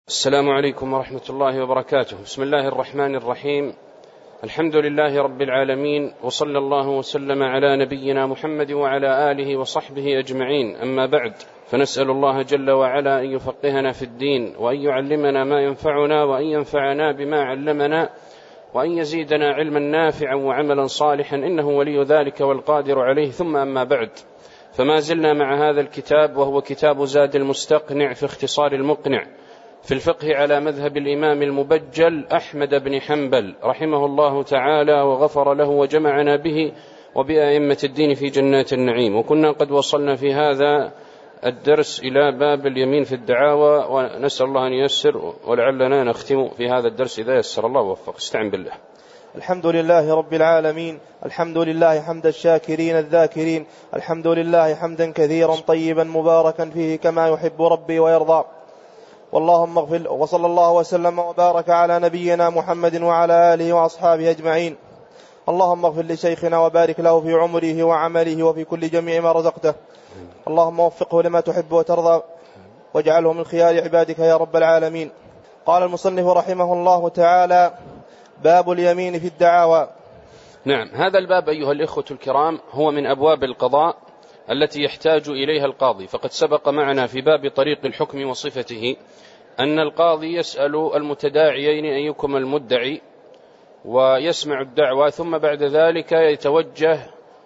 السلام عليكم ورحمة الله وبركاته. بسم الله الرحمن الرحيم. الحمد لله رب العالمين، وصلى الله وسلم على نبينا محمد وعلى آله وصحبه أجمعين. أما بعد، فنسأل الله جل وعلا أن يفقهنا في الدين، وأن يعلمنا ما ينفعنا، وأن ينفعنا بما علمنا، وأن يزيدنا علما نافعا وعملا صالحا، إنه ولي ذلك والقادر عليه. ثم أما بعد، فما زلنا مع هذا الكتاب، وهو كتاب زاد المستقنع في اختصار المقنع في الفقه على مذهب الإمام المبجل أحمد بن حنبل رحمه الله تعالى وغفر له، وجمعنا به وبأئمة الدين في جنات النعيم. وكنا قد وصلنا في هذا الدرس إلى باب اليمين في الدعاوى، ونسأل الله أن ييسر، ولعلنا نختم في هذا الدرس إذا يسر الله ووفق. استعن بالله. الحمد لله رب العالمين، الحمد لله حمد الشاكرين الذاكرين، الحمد لله حمدا كثيرا طيبا مباركا فيه كما يحب ربي ويرضى. واللهم اغفر، وصلى الله وسلم وبارك على نبينا محمد وعلى آله وأصحابه أجمعين. اللهم اغفر لشيخنا وبارك له في عمره وعمله وفي كل جميع ما رزقته. اللهم وفقه لما تحب وترضى، واجعله من خيار عبادك يا رب العالمين. قال المصنف رحمه الله تعالى: باب اليمين في الدعاوى. نعم، هذا الباب أيها الإخوة الكرام هو من أبواب القضاء التي يحتاج إليها القاضي. فقد سبق معنا في باب طريق الحكم وصفته أن القاضي يسأل المتداعيين أيكم المدعي، ويسمع الدعوة، ثم بعد ذلك يتوجه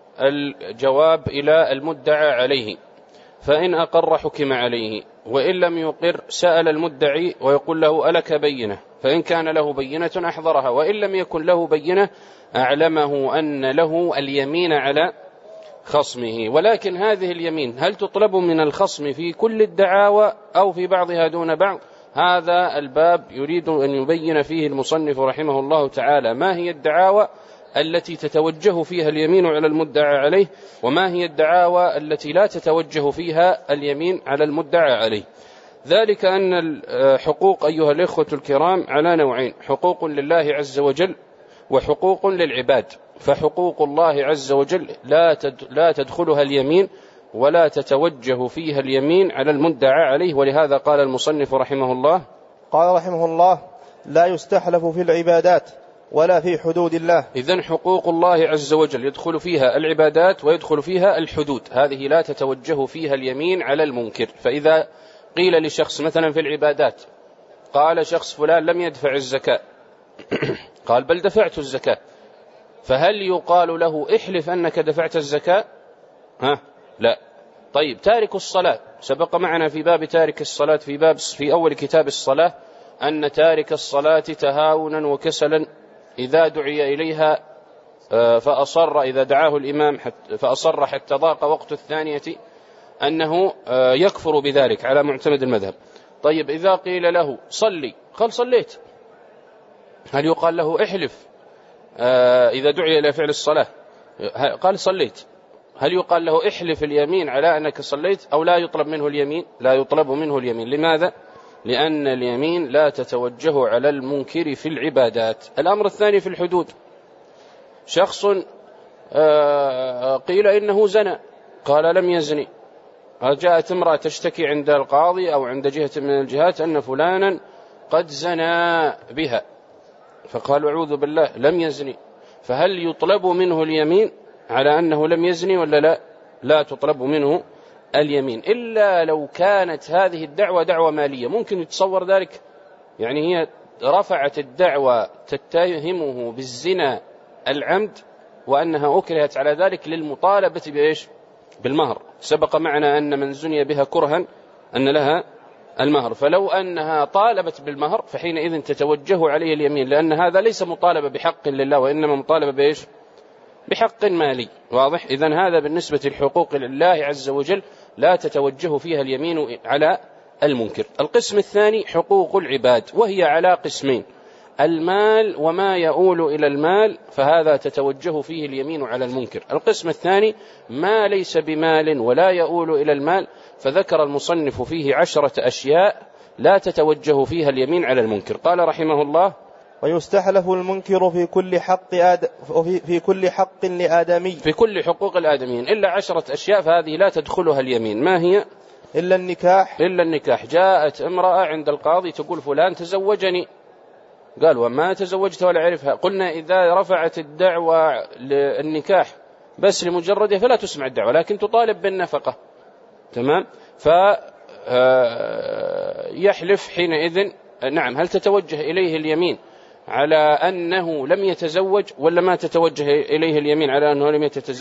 الجواب إلى المدعى عليه، فإن أقر حكم عليه، وإن لم يقر سأل المدعي ويقول له: ألك بينة؟ فإن كان له بينة أحضرها، وإن لم يكن له بينة أعلمه أن له اليمين على خصمه. ولكن هذه اليمين هل تطلب من الخصم في كل الدعاوى أو في بعضها دون بعض؟ هذا الباب يريد أن يبين فيه المصنف رحمه الله تعالى ما هي الدعاوى التي تتوجه فيها اليمين على المدعى عليه، وما هي الدعاوى التي لا تتوجه فيها اليمين على المدعى عليه. ذلك أن الحقوق أيها الإخوة الكرام على نوعين: حقوق لله عز وجل وحقوق للعباد. فحقوق الله عز وجل لا تدخلها اليمين ولا تتوجه فيها اليمين على المدعى عليه. ولهذا قال المصنف رحمه الله: قال رحمه الله: لا يستحلف في العبادات ولا في حدود الله. إذن حقوق الله عز وجل يدخل فيها العبادات ويدخل فيها الحدود، هذه لا تتوجه فيها اليمين على المنكر. فإذا قيل لشخص مثلا في العبادات، قال شخص فلان لم يدفع الزكاة، قال بل دفعت الزكاة، فهل يقال له احلف أنك دفعت الزكاة؟ لا. طيب، تارك الصلاة، سبق معنا في باب تارك الصلاة في أول كتاب الصلاة أن تارك الصلاة تهاونا وكسلا إذا دعي إليها فأصر، إذا دعاه الإمام فأصر حتى ضاق وقت الثانية، أنه يكفر بذلك على معتمد المذهب. طيب، إذا قيل له صلي، قال صليت، هل يقال له احلف إذا دعي إلى فعل الصلاة؟ قال صليت، هل يقال له احلف اليمين على أنك صليت؟ أو لا يطلب منه اليمين؟ لا يطلب منه اليمين. لماذا؟ لأن اليمين لا تتوجه على المنكر في العبادات. الأمر الثاني في الحدود: شخص قيل إنه زنى، قال لم يزني، جاءت امرأة تشتكي عند القاضي أو عند جهة من الجهات أن فلانا قد زنى بها، فقال أعوذ بالله لم يزني، فهل يطلب منه اليمين على أنه لم يزني ولا لا؟ لا تطلب منه اليمين، إلا لو كانت هذه الدعوة دعوة مالية. ممكن يتصور ذلك، يعني هي رفعت الدعوة تتهمه بالزنا العمد، وأنها أكرهت على ذلك للمطالبة بإيش؟ بالمهر. سبق معنا أن من زني بها كرها أن لها المهر، فلو أنها طالبت بالمهر فحينئذ تتوجه عليه اليمين، لأن هذا ليس مطالبة بحق لله، وإنما مطالبة بإيش؟ بحق مالي. واضح؟ إذن هذا بالنسبة للحقوق لله عز وجل لا تتوجه فيها اليمين على المنكر. القسم الثاني حقوق العباد، وهي على قسمين: المال وما يؤول إلى المال، فهذا تتوجه فيه اليمين على المنكر. القسم الثاني ما ليس بمال ولا يؤول إلى المال، فذكر المصنف فيه 10 أشياء لا تتوجه فيها اليمين على المنكر. قال رحمه الله: ويستحلف المنكر في كل حق لآدمي، في كل حقوق الآدميين إلا 10 أشياء، فهذه لا تدخلها اليمين. ما هي؟ إلا النكاح. إلا النكاح. جاءت امرأة عند القاضي تقول فلان تزوجني، قال وما تزوجت ولا عرفها. قلنا إذا رفعت الدعوة للنكاح بس لمجرده فلا تسمع الدعوة، لكن تطالب بالنفقة. تمام. فيحلف حينئذ. نعم. هل تتوجه إليه اليمين على أنه لم يتزوج، ولا ما تتوجه إليه اليمين على أنه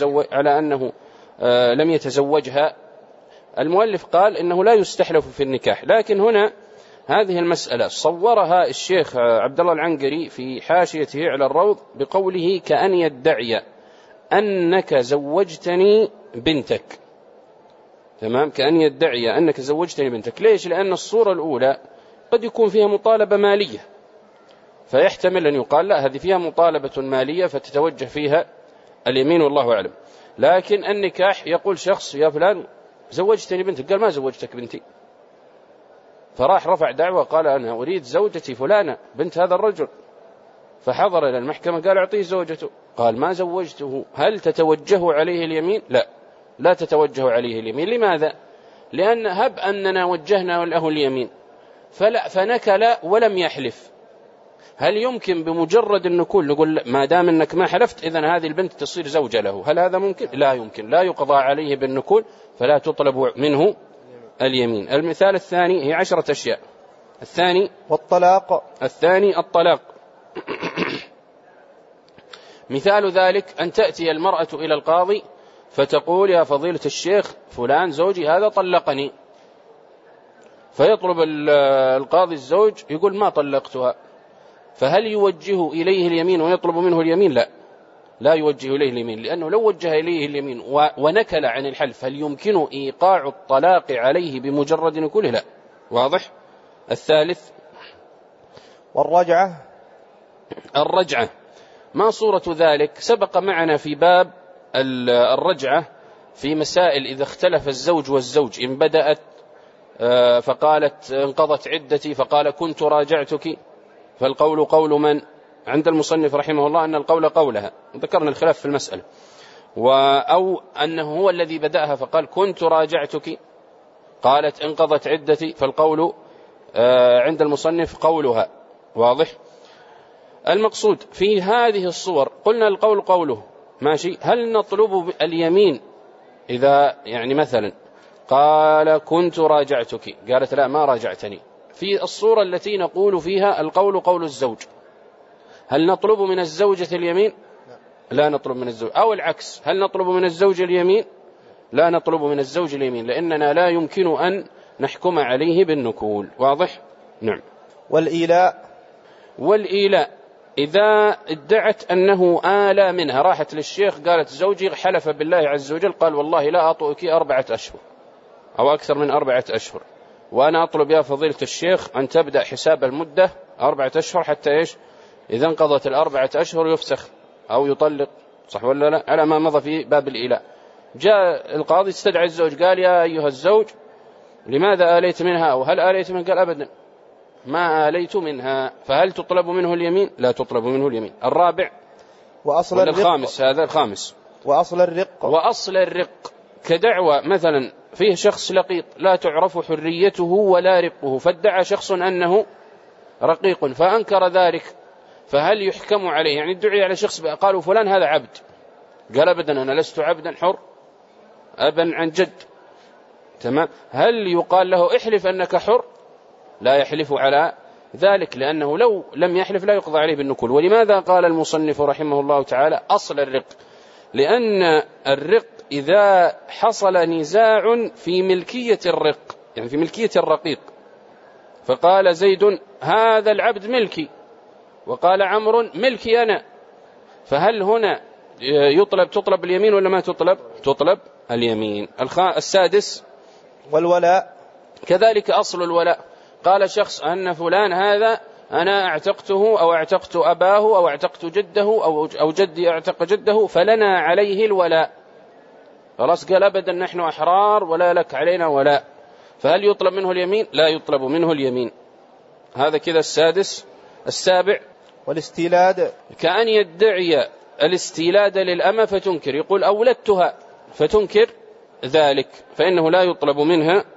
لم يتزوجها؟ المؤلف قال إنه لا يستحلف في النكاح، لكن هنا هذه المسألة صورها الشيخ عبد الله العنقري في حاشيته على الروض بقوله كأن يدعي أنك زوجتني بنتك. تمام. كأن يدعي أنك زوجتني بنتك. ليش؟ لأن الصورة الأولى قد يكون فيها مطالبة مالية، فيحتمل أن يقال لا هذه فيها مطالبة مالية فتتوجه فيها اليمين، والله أعلم. لكن النكاح يقول شخص يا فلان زوجتني بنتك، قال ما زوجتك بنتي، فراح رفع دعوة قال أنا أريد زوجتي فلانة بنت هذا الرجل، فحضر إلى المحكمة قال أعطيه زوجته، قال ما زوجته. هل تتوجه عليه اليمين؟ لا تتوجه عليه اليمين. لماذا؟ لأن هب أننا وجهنا له اليمين فنكل ولم يحلف، هل يمكن بمجرد النكول نقول ما دام أنك ما حلفت إذن هذه البنت تصير زوجة له؟ هل هذا ممكن؟ لا يمكن. لا يقضى عليه بالنكول، فلا تطلب منه اليمين. المثال الثاني هي 10 أشياء. الثاني الطلاق. مثال ذلك أن تأتي المرأة إلى القاضي فتقول يا فضيلة الشيخ فلان زوجي هذا طلقني، فيطلب القاضي الزوج يقول ما طلقتها، فهل يوجه إليه اليمين ويطلب منه اليمين؟ لا يوجه إليه اليمين، لأنه لو وجه إليه اليمين ونكل عن الحلف هل يمكن إيقاع الطلاق عليه بمجرد نكوله؟ لا. واضح. الثالث الرجعة. ما صورة ذلك؟ سبق معنا في باب الرجعة في مسائل إذا اختلف الزوج والزوج، إن بدأت فقالت انقضت عدتي فقال كنت راجعتك، فالقول قول من؟ عند المصنف رحمه الله أن القول قولها، ذكرنا الخلاف في المسألة. أو أنه هو الذي بدأها فقال كنت راجعتك، قالت انقضت عدتي، فالقول عند المصنف قولها. واضح. المقصود في هذه الصور قلنا القول قوله ماشي. هل نطلب اليمين إذا يعني مثلا قال كنت راجعتك، قالت لا ما راجعتني، في الصورة التي نقول فيها القول قول الزوج، هل نطلب من الزوجة اليمين؟ لا نطلب من الزوج. أو العكس، هل نطلب من الزوج اليمين؟ لا نطلب من الزوج اليمين، لأننا لا يمكن أن نحكم عليه بالنكول. واضح. نعم. والإيلاء إذا ادعت أنه آلى منها، راحت للشيخ قالت زوجي حلف بالله عز وجل قال والله لا أطؤك 4 أشهر أو أكثر من 4 أشهر، وأنا أطلب يا فضيلة الشيخ أن تبدأ حساب المدة 4 أشهر حتى إيش؟ إذا انقضت 4 أشهر يفسخ أو يطلق، صح ولا لا؟ على ما مضى في باب الإيلاء. جاء القاضي استدعى الزوج قال يا أيها الزوج لماذا آليت منها، أو هل آليت منها؟ قال أبدا ما آليت منها. فهل تطلب منه اليمين؟ لا تطلب منه اليمين. الرابع الخامس، هذا الخامس. وأصل الرق كدعوة مثلا فيه شخص لقيط لا تعرف حريته ولا رقه، فادعى شخص أنه رقيق فأنكر ذلك، فهل يحكم عليه؟ يعني ادعي على شخص قالوا فلان هذا عبد، قال أبدا أنا لست عبدا حر أبا عن جد. تمام. هل يقال له احلف أنك حر؟ لا يحلف على ذلك، لأنه لو لم يحلف لا يقضى عليه بالنكول. ولماذا قال المصنف رحمه الله تعالى أصل الرق؟ لأن الرق إذا حصل نزاع في ملكية الرق، يعني في ملكية الرقيق، فقال زيد هذا العبد ملكي وقال عمرو ملكي أنا، فهل هنا تطلب اليمين ولا ما تطلب؟ تطلب اليمين. السادس والولاء. كذلك أصل الولاء، قال شخص أن فلان هذا أنا اعتقته أو اعتقت أباه أو اعتقت جده أو جدي اعتق جده فلنا عليه الولاء، خلاص قال أبدا نحن أحرار ولا لك علينا ولاء، فهل يطلب منه اليمين؟ لا يطلب منه اليمين. هذا كذا السادس. السابع والاستيلاد، كأن يدعي الاستيلاد للأمة فتنكر، يقول أولدتها فتنكر ذلك، فإنه لا يطلب منها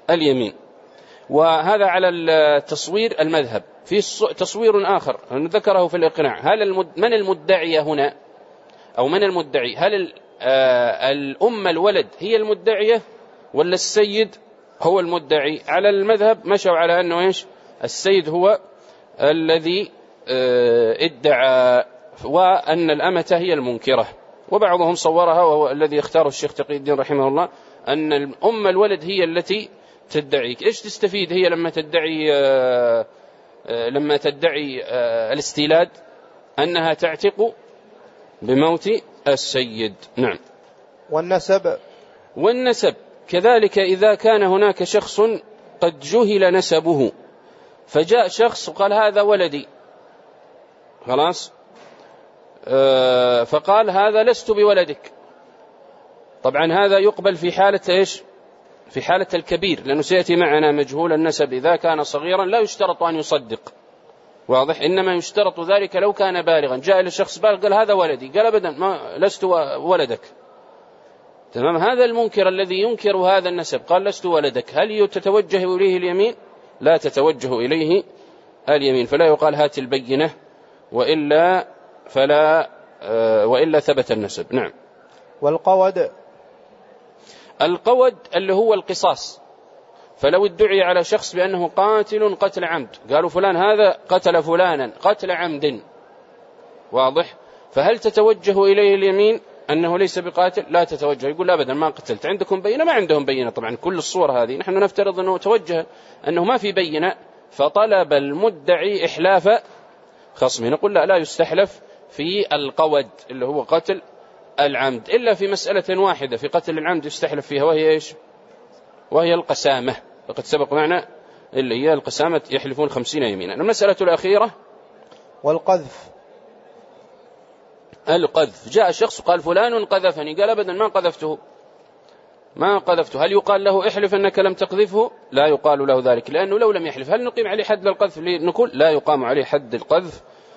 اليمين. وهذا على التصوير المذهب. في تصوير آخر ذكره في الإقناع. من المدعي هنا أو من المدعي؟ هل الأم الولد هي المدعية ولا السيد هو المدعي؟ على المذهب مشوا على أنه إيش؟ السيد هو الذي ادعى، وأن الأمة هي المنكرة. وبعضهم صورها، وهو الذي اختاره الشيخ تقي الدين رحمه الله، أن الأم الولد هي التي تدعيك. إيش تستفيد هي لما تدعي الاستيلاد؟ أنها تعتق بموت السيد. نعم. والنسب كذلك، إذا كان هناك شخص قد جهل نسبه، فجاء شخص وقال هذا ولدي، خلاص، فقال هذا لست بولدك. طبعا هذا يقبل في حالة إيش؟ في حالة الكبير، لأنه سيأتي معنا مجهول النسب إذا كان صغيرا لا يشترط أن يصدق، واضح، إنما يشترط ذلك لو كان بالغا. جاء إلى الشخص بالغ قال هذا ولدي، قال أبدا ما لست ولدك. تمام. هذا المنكر الذي ينكر هذا النسب قال لست ولدك، هل تتوجه إليه اليمين؟ لا تتوجه إليه اليمين، فلا يقال هات البينة وإلا ثبت النسب. نعم. القود اللي هو القصاص. فلو ادعي على شخص بأنه قاتل قتل عمد، قالوا فلان هذا قتل فلانا قتل عمد، واضح، فهل تتوجه إليه اليمين أنه ليس بقاتل؟ لا تتوجه، يقول أبدا ما قتلت. عندكم بينة؟ ما عندهم بينة. طبعا كل الصور هذه نحن نفترض أنه توجه أنه ما في بينة، فطلب المدعي إحلاف خصمه. نقول لا يستحلف في القود اللي هو قتل العمد، إلا في مسألة واحدة في قتل العمد يستحلف فيها، وهي إيش؟ وهي القسامة. فقد سبق معنا اللي هي القسامة، يحلفون 50 يمينا. المسألة الأخيرة القذف. جاء شخص وقال فلان قذفني، قال أبدا ما قذفته. هل يقال له احلف أنك لم تقذفه؟ لا يقال له ذلك، لأنه لو لم يحلف هل نقيم عليه حد للقذف بالنكول؟ لا يقام عليه حد القذف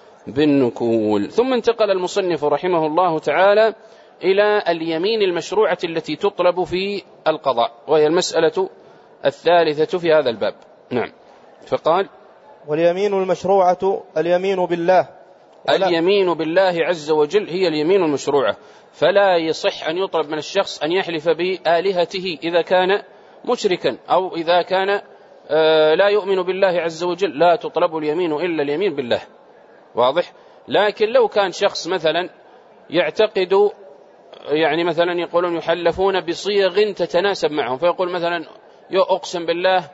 بالنكول. ثم انتقل المصنف رحمه الله تعالى إلى اليمين المشروعة التي تطلب في القضاء، وهي المسألة الثالثة في هذا الباب. نعم. فقال واليمين المشروعة اليمين بالله. اليمين بالله عز وجل هي اليمين المشروعة، فلا يصح أن يطلب من الشخص أن يحلف بآلهته إذا كان مشركا أو إذا كان لا يؤمن بالله عز وجل، لا تطلب اليمين إلا اليمين بالله، واضح. لكن لو كان شخص مثلا يعتقد، يعني مثلا يقولون يحلفون بصيغ تتناسب معهم، فيقول مثلا أقسم بالله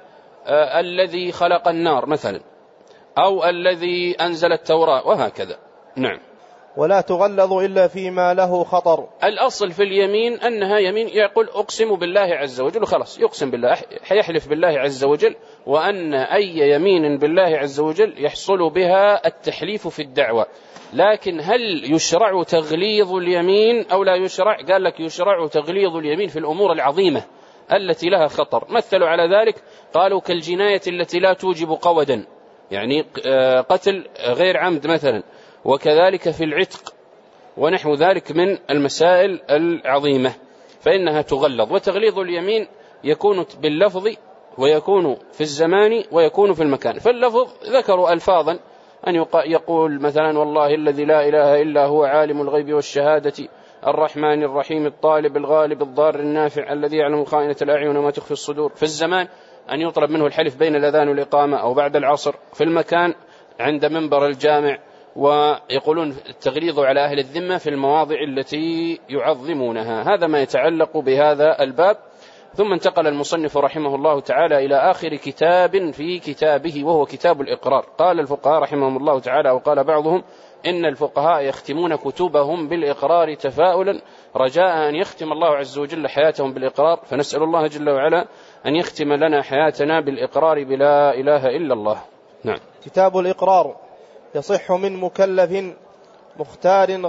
الذي خلق النار مثلا، أو الذي أنزل التوراة، وهكذا. نعم. ولا تغلظ إلا فيما له خطر. الأصل في اليمين أنها يمين، يقول أقسم بالله عز وجل، خلاص يقسم بالله، يحلف بالله عز وجل، وأن أي يمين بالله عز وجل يحصل بها التحليف في الدعوة. لكن هل يشرع تغليظ اليمين أو لا يشرع؟ قال لك يشرع تغليظ اليمين في الأمور العظيمة التي لها خطر. مثلوا على ذلك، قالوا كالجناية التي لا توجب قودا، يعني قتل غير عمد مثلا، وكذلك في العتق ونحو ذلك من المسائل العظيمة، فإنها تغلظ. وتغليظ اليمين يكون باللفظ ويكون في الزمان ويكون في المكان. فاللفظ ذكروا ألفاظا، أن يقول مثلا والله الذي لا إله إلا هو عالم الغيب والشهادة الرحمن الرحيم الطالب الغالب الضار النافع الذي يعلم خائنة الأعين وما تخفي الصدور. في الزمان أن يطلب منه الحلف بين الأذان والإقامة أو بعد العصر. في المكان عند منبر الجامع. ويقولون التغليظ على أهل الذمة في المواضع التي يعظمونها. هذا ما يتعلق بهذا الباب. ثم انتقل المصنف رحمه الله تعالى إلى آخر كتاب في كتابه، وهو كتاب الإقرار. قال الفقهاء رحمهم الله تعالى، وقال بعضهم إن الفقهاء يختمون كتبهم بالإقرار تفاؤلا رجاء أن يختم الله عز وجل حياتهم بالإقرار، فنسأل الله جل وعلا أن يختم لنا حياتنا بالإقرار بلا إله إلا الله. نعم. كتاب الإقرار يصح من مكلف مختار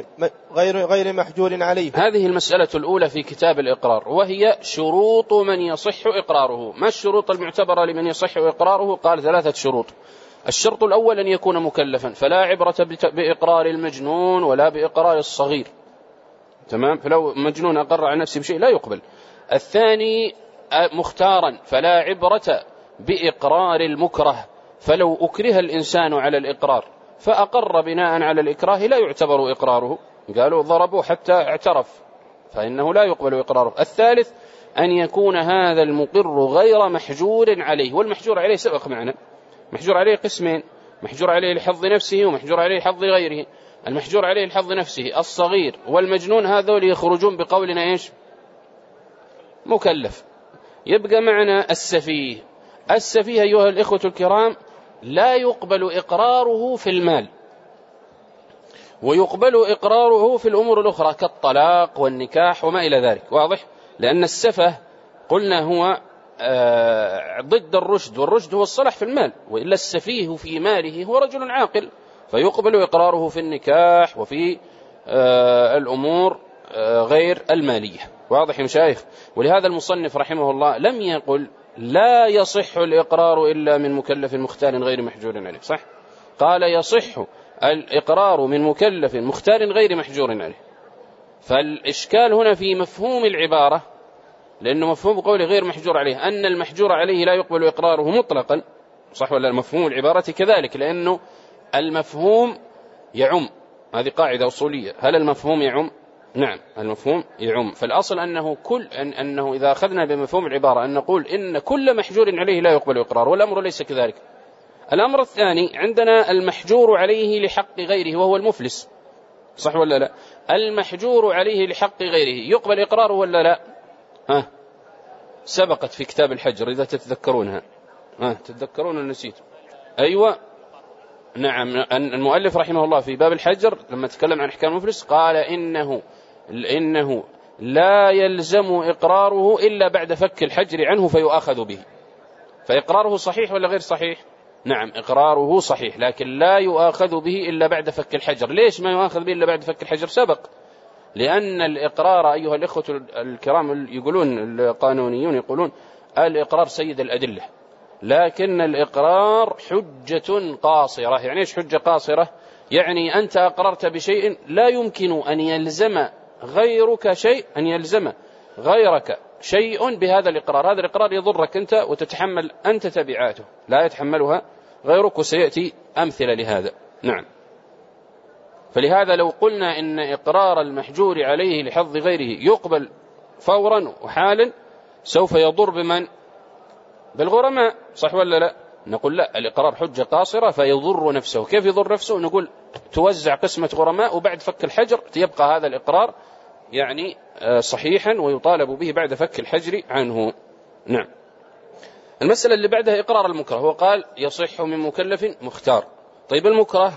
غير محجور عليه. هذه المسألة الأولى في كتاب الإقرار، وهي شروط من يصح إقراره. ما الشروط المعتبرة لمن يصح إقراره؟ قال 3 شروط. الشرط الأول أن يكون مكلفا، فلا عبرة بإقرار المجنون ولا بإقرار الصغير. تمام. فلو مجنون أقر على نفسه بشيء لا يقبل. الثاني مختارا فلا عبرة بإقرار المكره، فلو أكره الإنسان على الإقرار فأقر بناء على الإكراه لا يعتبر إقراره، قالوا ضربوا حتى اعترف فإنه لا يقبل إقراره. الثالث أن يكون هذا المقر غير محجور عليه، والمحجور عليه سبق معنا، محجور عليه قسمين: محجور عليه لحظ نفسه ومحجور عليه لحظ غيره. المحجور عليه لحظ نفسه الصغير والمجنون هذول يخرجون بقولنا إيش؟ مكلف. يبقى معنا السفيه. السفيه أيها الإخوة الكرام لا يقبل إقراره في المال، ويقبل إقراره في الأمور الأخرى كالطلاق والنكاح وما إلى ذلك. واضح؟ لأن السفه قلنا هو ضد الرشد، والرشد هو الصلاح في المال، وإلا السفيه في ماله هو رجل عاقل، فيقبل إقراره في النكاح وفي الأمور غير المالية. واضح يا مشايخ؟ ولهذا المصنف رحمه الله لم يقل لا يصح الإقرار إلا من مكلف مختار غير محجور عليه، صح؟ قال يصح الإقرار من مكلف مختار غير محجور عليه. فالإشكال هنا في مفهوم العبارة، لأنه مفهوم قول غير محجور عليه أن المحجور عليه لا يقبل إقراره مطلقا، صح ولا؟ مفهوم العبارة كذلك، لأنه المفهوم يعم، هذه قاعدة أصولية. هل المفهوم يعم؟ نعم المفهوم يعم. فالأصل أنه إذا أخذنا بمفهوم العبارة أن نقول إن كل محجور عليه لا يقبل إقراره، والأمر ليس كذلك. الأمر الثاني عندنا المحجور عليه لحق غيره وهو المفلس، صح ولا لا؟ المحجور عليه لحق غيره يقبل إقراره ولا لا؟ سبقت في كتاب الحجر إذا تتذكرونها. تتذكرون نسيت؟ أيوة نعم. المؤلف رحمه الله في باب الحجر لما تكلم عن أحكام المفلس قال إنه لا يلزم إقراره إلا بعد فك الحجر عنه فيؤاخذ به. فإقراره صحيح ولا غير صحيح؟ نعم إقراره صحيح، لكن لا يؤاخذ به إلا بعد فك الحجر. ليش ما يؤاخذ به إلا بعد فك الحجر؟ سبق. لأن الإقرار أيها الإخوة الكرام يقولون القانونيون يقولون الإقرار سيد الأدلة، لكن الإقرار حجة قاصرة. يعني إيش حجة قاصرة؟ يعني أنت أقررت بشيء لا يمكن أن يلزم غيرك شيء، أن يلزم غيرك شيء بهذا الإقرار. هذا الإقرار يضرك أنت وتتحمل أنت تبعاته، لا يتحملها غيرك، وسيأتي أمثلة لهذا. نعم. فلهذا لو قلنا إن إقرار المحجور عليه لحظ غيره يقبل فورا وحالا سوف يضر بمن؟ بالغرماء، صح ولا لا؟ نقول لا، الإقرار حجة قاصرة فيضر نفسه. كيف يضر نفسه؟ نقول توزع قسمة غرماء وبعد فك الحجر يبقى هذا الإقرار يعني صحيحا ويطالب به بعد فك الحجر عنه. نعم. المسألة اللي بعدها إقرار المكره، هو قال يصح من مكلف مختار. طيب المكره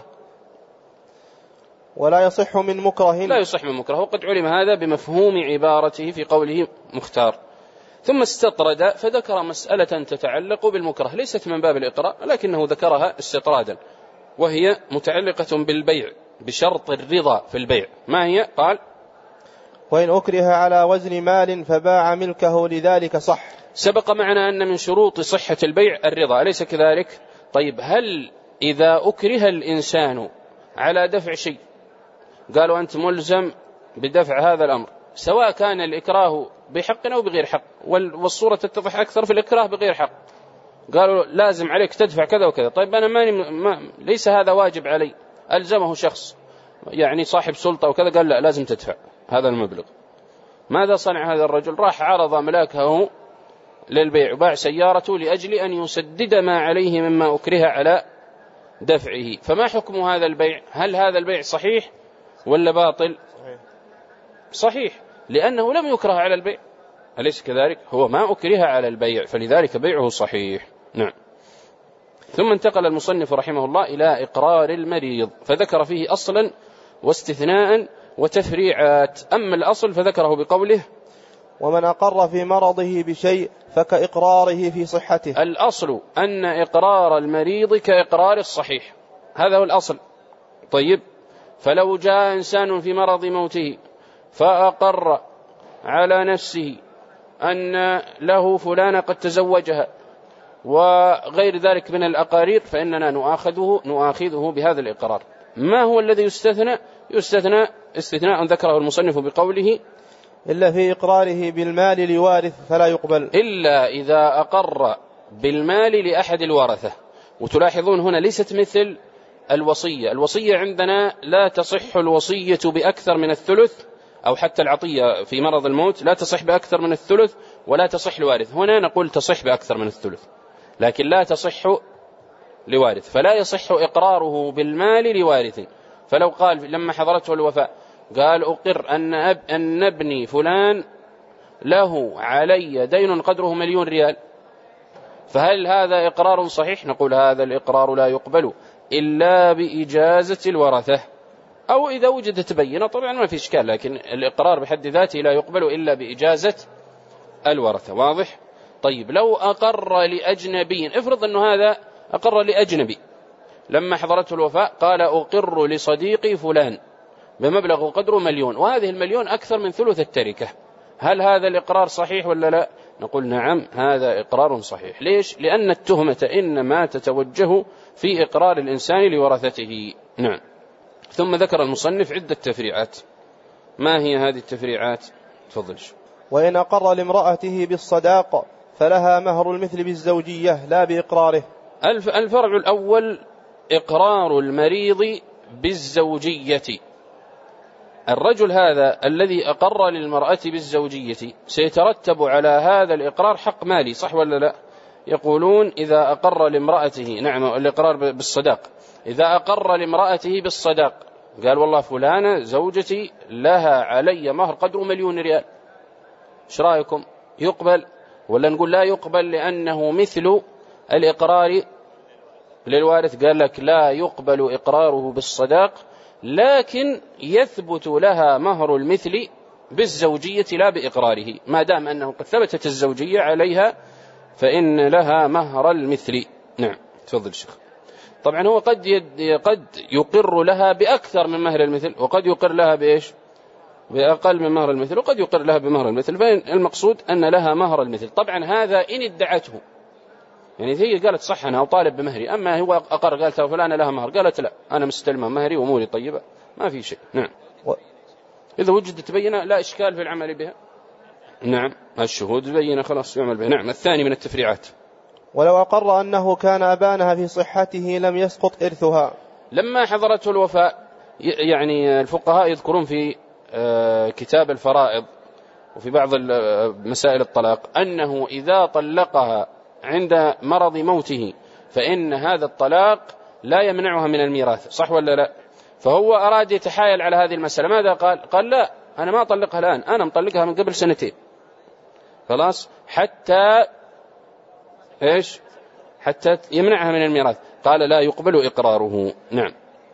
ولا يصح من مكره، لا يصح من مكره، وقد علم هذا بمفهوم عبارته في قوله مختار. ثم استطرد فذكر مسألة تتعلق بالمكره ليست من باب الإقرار، لكنه ذكرها استطرادا، وهي متعلقة بالبيع بشرط الرضا في البيع. ما هي؟ قال وإن أكره على وزن مال فباع ملكه لذلك صح. سبق معنا أن من شروط صحة البيع الرضا، أليس كذلك؟ طيب هل إذا أكره الإنسان على دفع شيء قالوا أنت ملزم بدفع هذا الأمر، سواء كان الإكراه بحق أو بغير حق، والصورة تتضح أكثر في الإكراه بغير حق، قالوا لازم عليك تدفع كذا وكذا. طيب أنا ليس هذا واجب علي، ألزمه شخص يعني صاحب سلطة وكذا قال لا لازم تدفع هذا المبلغ. ماذا صنع هذا الرجل؟ راح عرض ملاكه للبيع وباع سيارته لأجل أن يسدد ما عليه مما أكره على دفعه. فما حكم هذا البيع؟ هل هذا البيع صحيح ولا باطل؟ صحيح، لأنه لم يكره على البيع، أليس كذلك؟ هو ما أكره على البيع فلذلك بيعه صحيح. نعم. ثم انتقل المصنف رحمه الله إلى إقرار المريض، فذكر فيه أصلا واستثناء وتفريعات. أما الأصل فذكره بقوله ومن أقر في مرضه بشيء فكإقراره في صحته. الأصل أن إقرار المريض كإقرار الصحيح، هذا هو الأصل. طيب فلو جاء إنسان في مرض موته فأقر على نفسه أن له فلانة قد تزوجها وغير ذلك من الأقارير فإننا نؤاخذه بهذا الإقرار. ما هو الذي يستثنى؟ يستثنى استثناء ذكره المصنف بقوله إلا في إقراره بالمال لوارث فلا يقبل. إلا إذا أقر بالمال لأحد الورثة. وتلاحظون هنا ليست مثل الوصية. الوصية عندنا لا تصح الوصية بأكثر من الثلث، أو حتى العطية في مرض الموت لا تصح بأكثر من الثلث ولا تصح الوارث. هنا نقول تصح بأكثر من الثلث لكن لا تصح لوارث، فلا يصح إقراره بالمال لوارث. فلو قال لما حضرته الوفاة قال أقر أن ابني فلان له علي دين قدره 1,000,000 ريال، فهل هذا إقرار صحيح؟ نقول هذا الإقرار لا يقبل إلا بإجازة الورثة، أو إذا وجدت بينة طبعا ما في إشكال، لكن الإقرار بحد ذاته لا يقبل إلا بإجازة الورثة. واضح؟ طيب لو أقر لأجنبي، افرض أنه هذا أقر لأجنبي لما حضرته الوفاة قال أقر لصديقي فلان بمبلغ قدره 1,000,000 وهذه 1,000,000 أكثر من ثلث التركة، هل هذا الإقرار صحيح ولا لا؟ نقول نعم هذا إقرار صحيح. ليش؟ لأن التهمة إنما تتوجه في إقرار الإنسان لورثته. نعم. ثم ذكر المصنف عدة تفريعات. ما هي هذه التفريعات؟ تفضل. وإن أقر لامرأته بالصداق فلها مهر المثل بالزوجية لا بإقراره. الفرع الأول إقرار المريض بالزوجية. الرجل هذا الذي أقر للمرأة بالزوجية سيترتب على هذا الإقرار حق مالي، صح ولا لا؟ يقولون إذا أقر لامرأته، نعم الإقرار بالصداق، إذا أقر لامرأته بالصداق قال والله فلانة زوجتي لها علي مهر قدره 1,000,000 ريال، ايش رأيكم؟ يقبل ولا نقول لا يقبل لأنه مثل الإقرار للوارث؟ قال لك لا يقبل إقراره بالصداق، لكن يثبت لها مهر المثل بالزوجية لا بإقراره، ما دام أنه قد ثبتت الزوجية عليها فإن لها مهر المثل. نعم تفضل شيخ. طبعا هو قد يقر لها بأكثر من مهر المثل، وقد يقر لها بإيش؟ بأقل من مهر المثل، وقد يقر لها بمهر المثل، فالمقصود أن لها مهر المثل. طبعا هذا إن ادعته، يعني هي قالت صح أنا أطالب بمهري، أما هو أقر قالت فلانة لها مهر، قالت لا أنا مستلمة مهري وأموري طيبة، ما في شيء. نعم. إذا وجدت بينة لا إشكال في العمل بها. نعم الشهود بينة خلاص يعمل بها. نعم. الثاني من التفريعات ولو أقر أنه كان أبانها في صحته لم يسقط إرثها. لما حضرته الوفاة، يعني الفقهاء يذكرون في كتاب الفرائض وفي بعض مسائل الطلاق أنه إذا طلقها عند مرض موته فإن هذا الطلاق لا يمنعها من الميراث، صح ولا لا؟ فهو أراد يتحايل على هذه المسألة، ماذا قال؟ قال لا أنا ما أطلقها الآن، أنا مطلقها من قبل 2 خلاص حتى إيش؟ حتى يمنعها من الميراث. قال لا يقبل إقراره. نعم.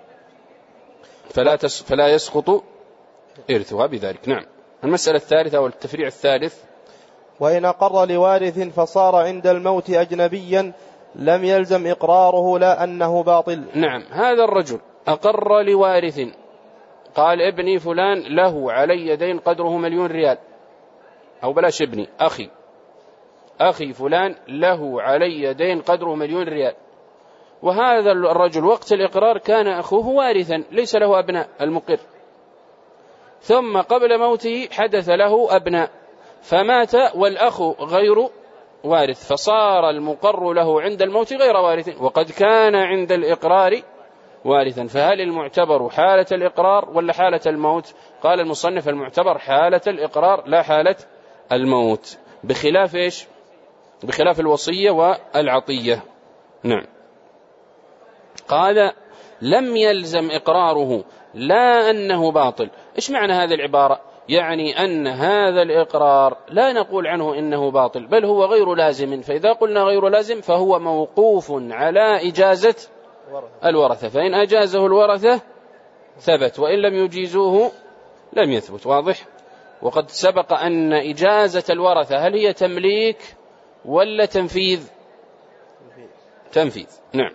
فلا يسقط إرثها بذلك. نعم. المسألة الثالثة أو التفريع الثالث وإن أقر لوارث فصار عند الموت أجنبيا لم يلزم إقراره لا أنه باطل. نعم. هذا الرجل أقر لوارث قال ابني فلان له علي دين قدره 1,000,000 ريال، أو بلاش ابني، أخي فلان له علي دين قدره 1,000,000 ريال، وهذا الرجل وقت الإقرار كان أخوه وارثا ليس له أبناء المقر، ثم قبل موته حدث له أبناء فمات والأخ غير وارث، فصار المقر له عند الموت غير وارث وقد كان عند الإقرار وارثا، فهل المعتبر حالة الإقرار ولا حالة الموت؟ قال المصنف المعتبر حالة الإقرار لا حالة الموت، بخلاف إيش؟ بخلاف الوصية والعطية. نعم. قال لم يلزم إقراره لا أنه باطل. إيش معنى هذه العبارة؟ يعني أن هذا الإقرار لا نقول عنه إنه باطل، بل هو غير لازم، فإذا قلنا غير لازم فهو موقوف على إجازة الورثة، فإن أجازه الورثة ثبت وإن لم يجيزوه لم يثبت. واضح؟ وقد سبق أن إجازة الورثة هل هي تمليك ولا تنفيذ؟ تنفيذ. نعم.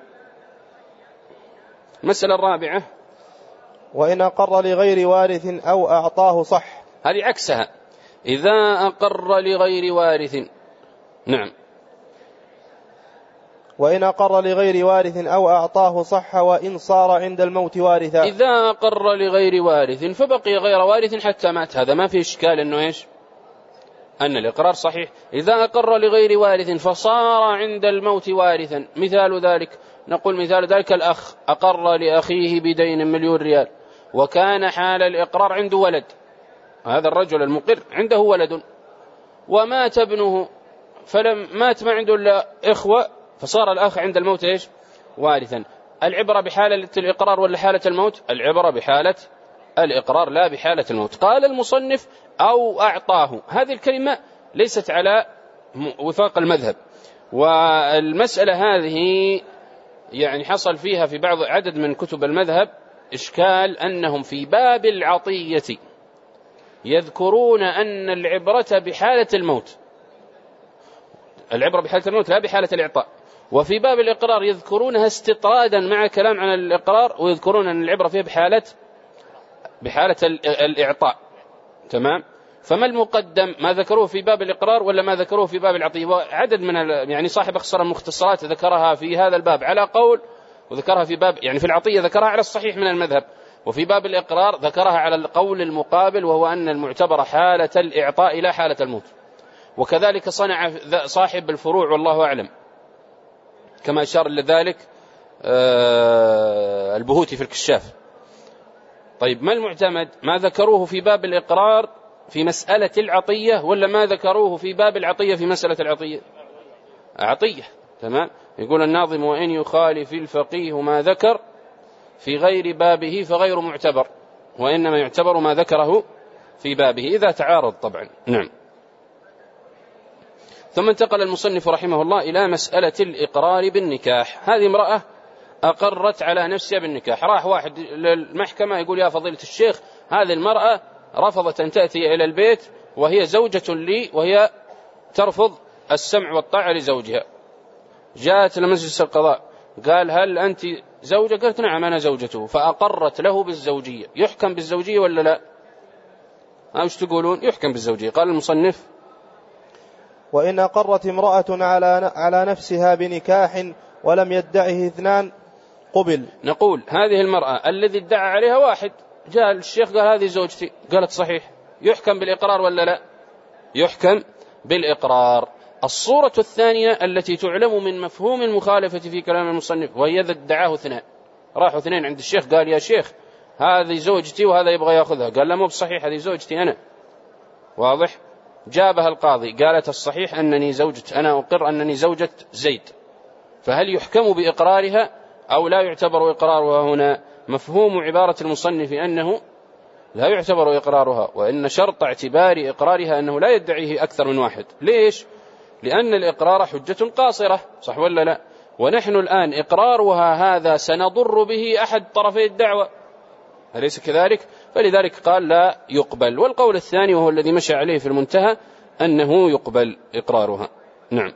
المسألة الرابعة وإن أقر لغير وارث أو أعطاه صح. هذه عكسها، إذا أقر لغير وارث. نعم. وإن أقر لغير وارث أو أعطاه صح وإن صار عند الموت وارثا. إذا أقر لغير وارث فبقي غير وارث حتى مات، هذا ما في إشكال أنه إيش؟ أن الإقرار صحيح. إذا أقر لغير وارث فصار عند الموت وارثا، مثال ذلك نقول مثال ذلك الأخ أقر لأخيه بدين 1,000,000 ريال، وكان حال الإقرار عنده ولد، هذا الرجل المقر عنده ولد ومات ابنه، فلم مات ما عنده إلا إخوة، فصار الأخ عند الموت إيش؟ وارثا. العبرة بحالة الإقرار ولا حالة الموت؟ العبرة بحالة الإقرار لا بحالة الموت. قال المصنف أو أعطاه، هذه الكلمة ليست على وفاق المذهب، والمسألة هذه يعني حصل فيها في بعض عدد من كتب المذهب إشكال، أنهم في باب العطية يذكرون أن العبرة بحالة الموت، العبرة بحالة الموت لا بحالة الإعطاء، وفي باب الإقرار يذكرونها استطرادا مع كلام عن الإقرار، ويذكرون أن العبرة فيها بحالة الإعطاء. تمام؟ فما المقدم، ما ذكروه في باب الإقرار ولا ما ذكروه في باب العطية؟ وعدد من يعني صاحب اختصار المختصرات ذكرها في هذا الباب على قول، وذكرها في باب يعني في العطية ذكرها على الصحيح من المذهب، وفي باب الإقرار ذكرها على القول المقابل، وهو أن المعتبر حالة الإعطاء لا حالة الموت. وكذلك صنع صاحب الفروع والله أعلم، كما أشار لذلك البهوتي في الكشاف. طيب ما المعتمد؟ ما ذكروه في باب الإقرار في مسألة العطية ولا ما ذكروه في باب العطية في مسألة العطية؟ عطية. تمام؟ يقول الناظم وإن يخالف الفقيه ما ذكر في غير بابه فغير معتبر، وإنما يعتبر ما ذكره في بابه إذا تعارض طبعا. نعم. ثم انتقل المصنف رحمه الله إلى مسألة الإقرار بالنكاح. هذه امرأة أقرت على نفسها بالنكاح، راح واحد للمحكمة يقول يا فضيلة الشيخ هذه المرأة رفضت أن تأتي إلى البيت وهي زوجة لي، وهي ترفض السمع والطاعة لزوجها. جاءت لمجلس القضاء قال هل أنت زوجة؟ قالت نعم أنا زوجته، فأقرت له بالزوجية، يحكم بالزوجية ولا لا؟ ايش تقولون؟ يحكم بالزوجية. قال المصنف وإن أقرت امرأة على نفسها بنكاح ولم يدعه اثنان قبل. نقول هذه المرأة الذي ادعى عليها واحد، جاء الشيخ قال هذه زوجتي، قالت صحيح، يحكم بالإقرار ولا لا؟ يحكم بالإقرار. الصورة الثانية التي تعلم من مفهوم المخالفة في كلام المصنف، وهي إذا ادعاه اثنان، راحوا اثنين عند الشيخ قال يا شيخ هذه زوجتي وهذا يبغى يأخذها، قال لا مو بصحيح هذه زوجتي أنا، واضح؟ جابها القاضي قالت الصحيح أنني زوجة، أنا أقر أنني زوجة زيد، فهل يحكم بإقرارها أو لا يعتبر إقرارها؟ هنا مفهوم عبارة المصنف أنه لا يعتبر إقرارها، وإن شرط اعتبار إقرارها أنه لا يدعيه أكثر من واحد. ليش؟ لأن الإقرار حجة قاصرة، صح ولا لا؟ ونحن الآن إقرارها هذا سنضر به أحد طرفي الدعوة، أليس كذلك؟ فلذلك قال لا يقبل. والقول الثاني وهو الذي مشى عليه في المنتهى أنه يقبل إقرارها. نعم.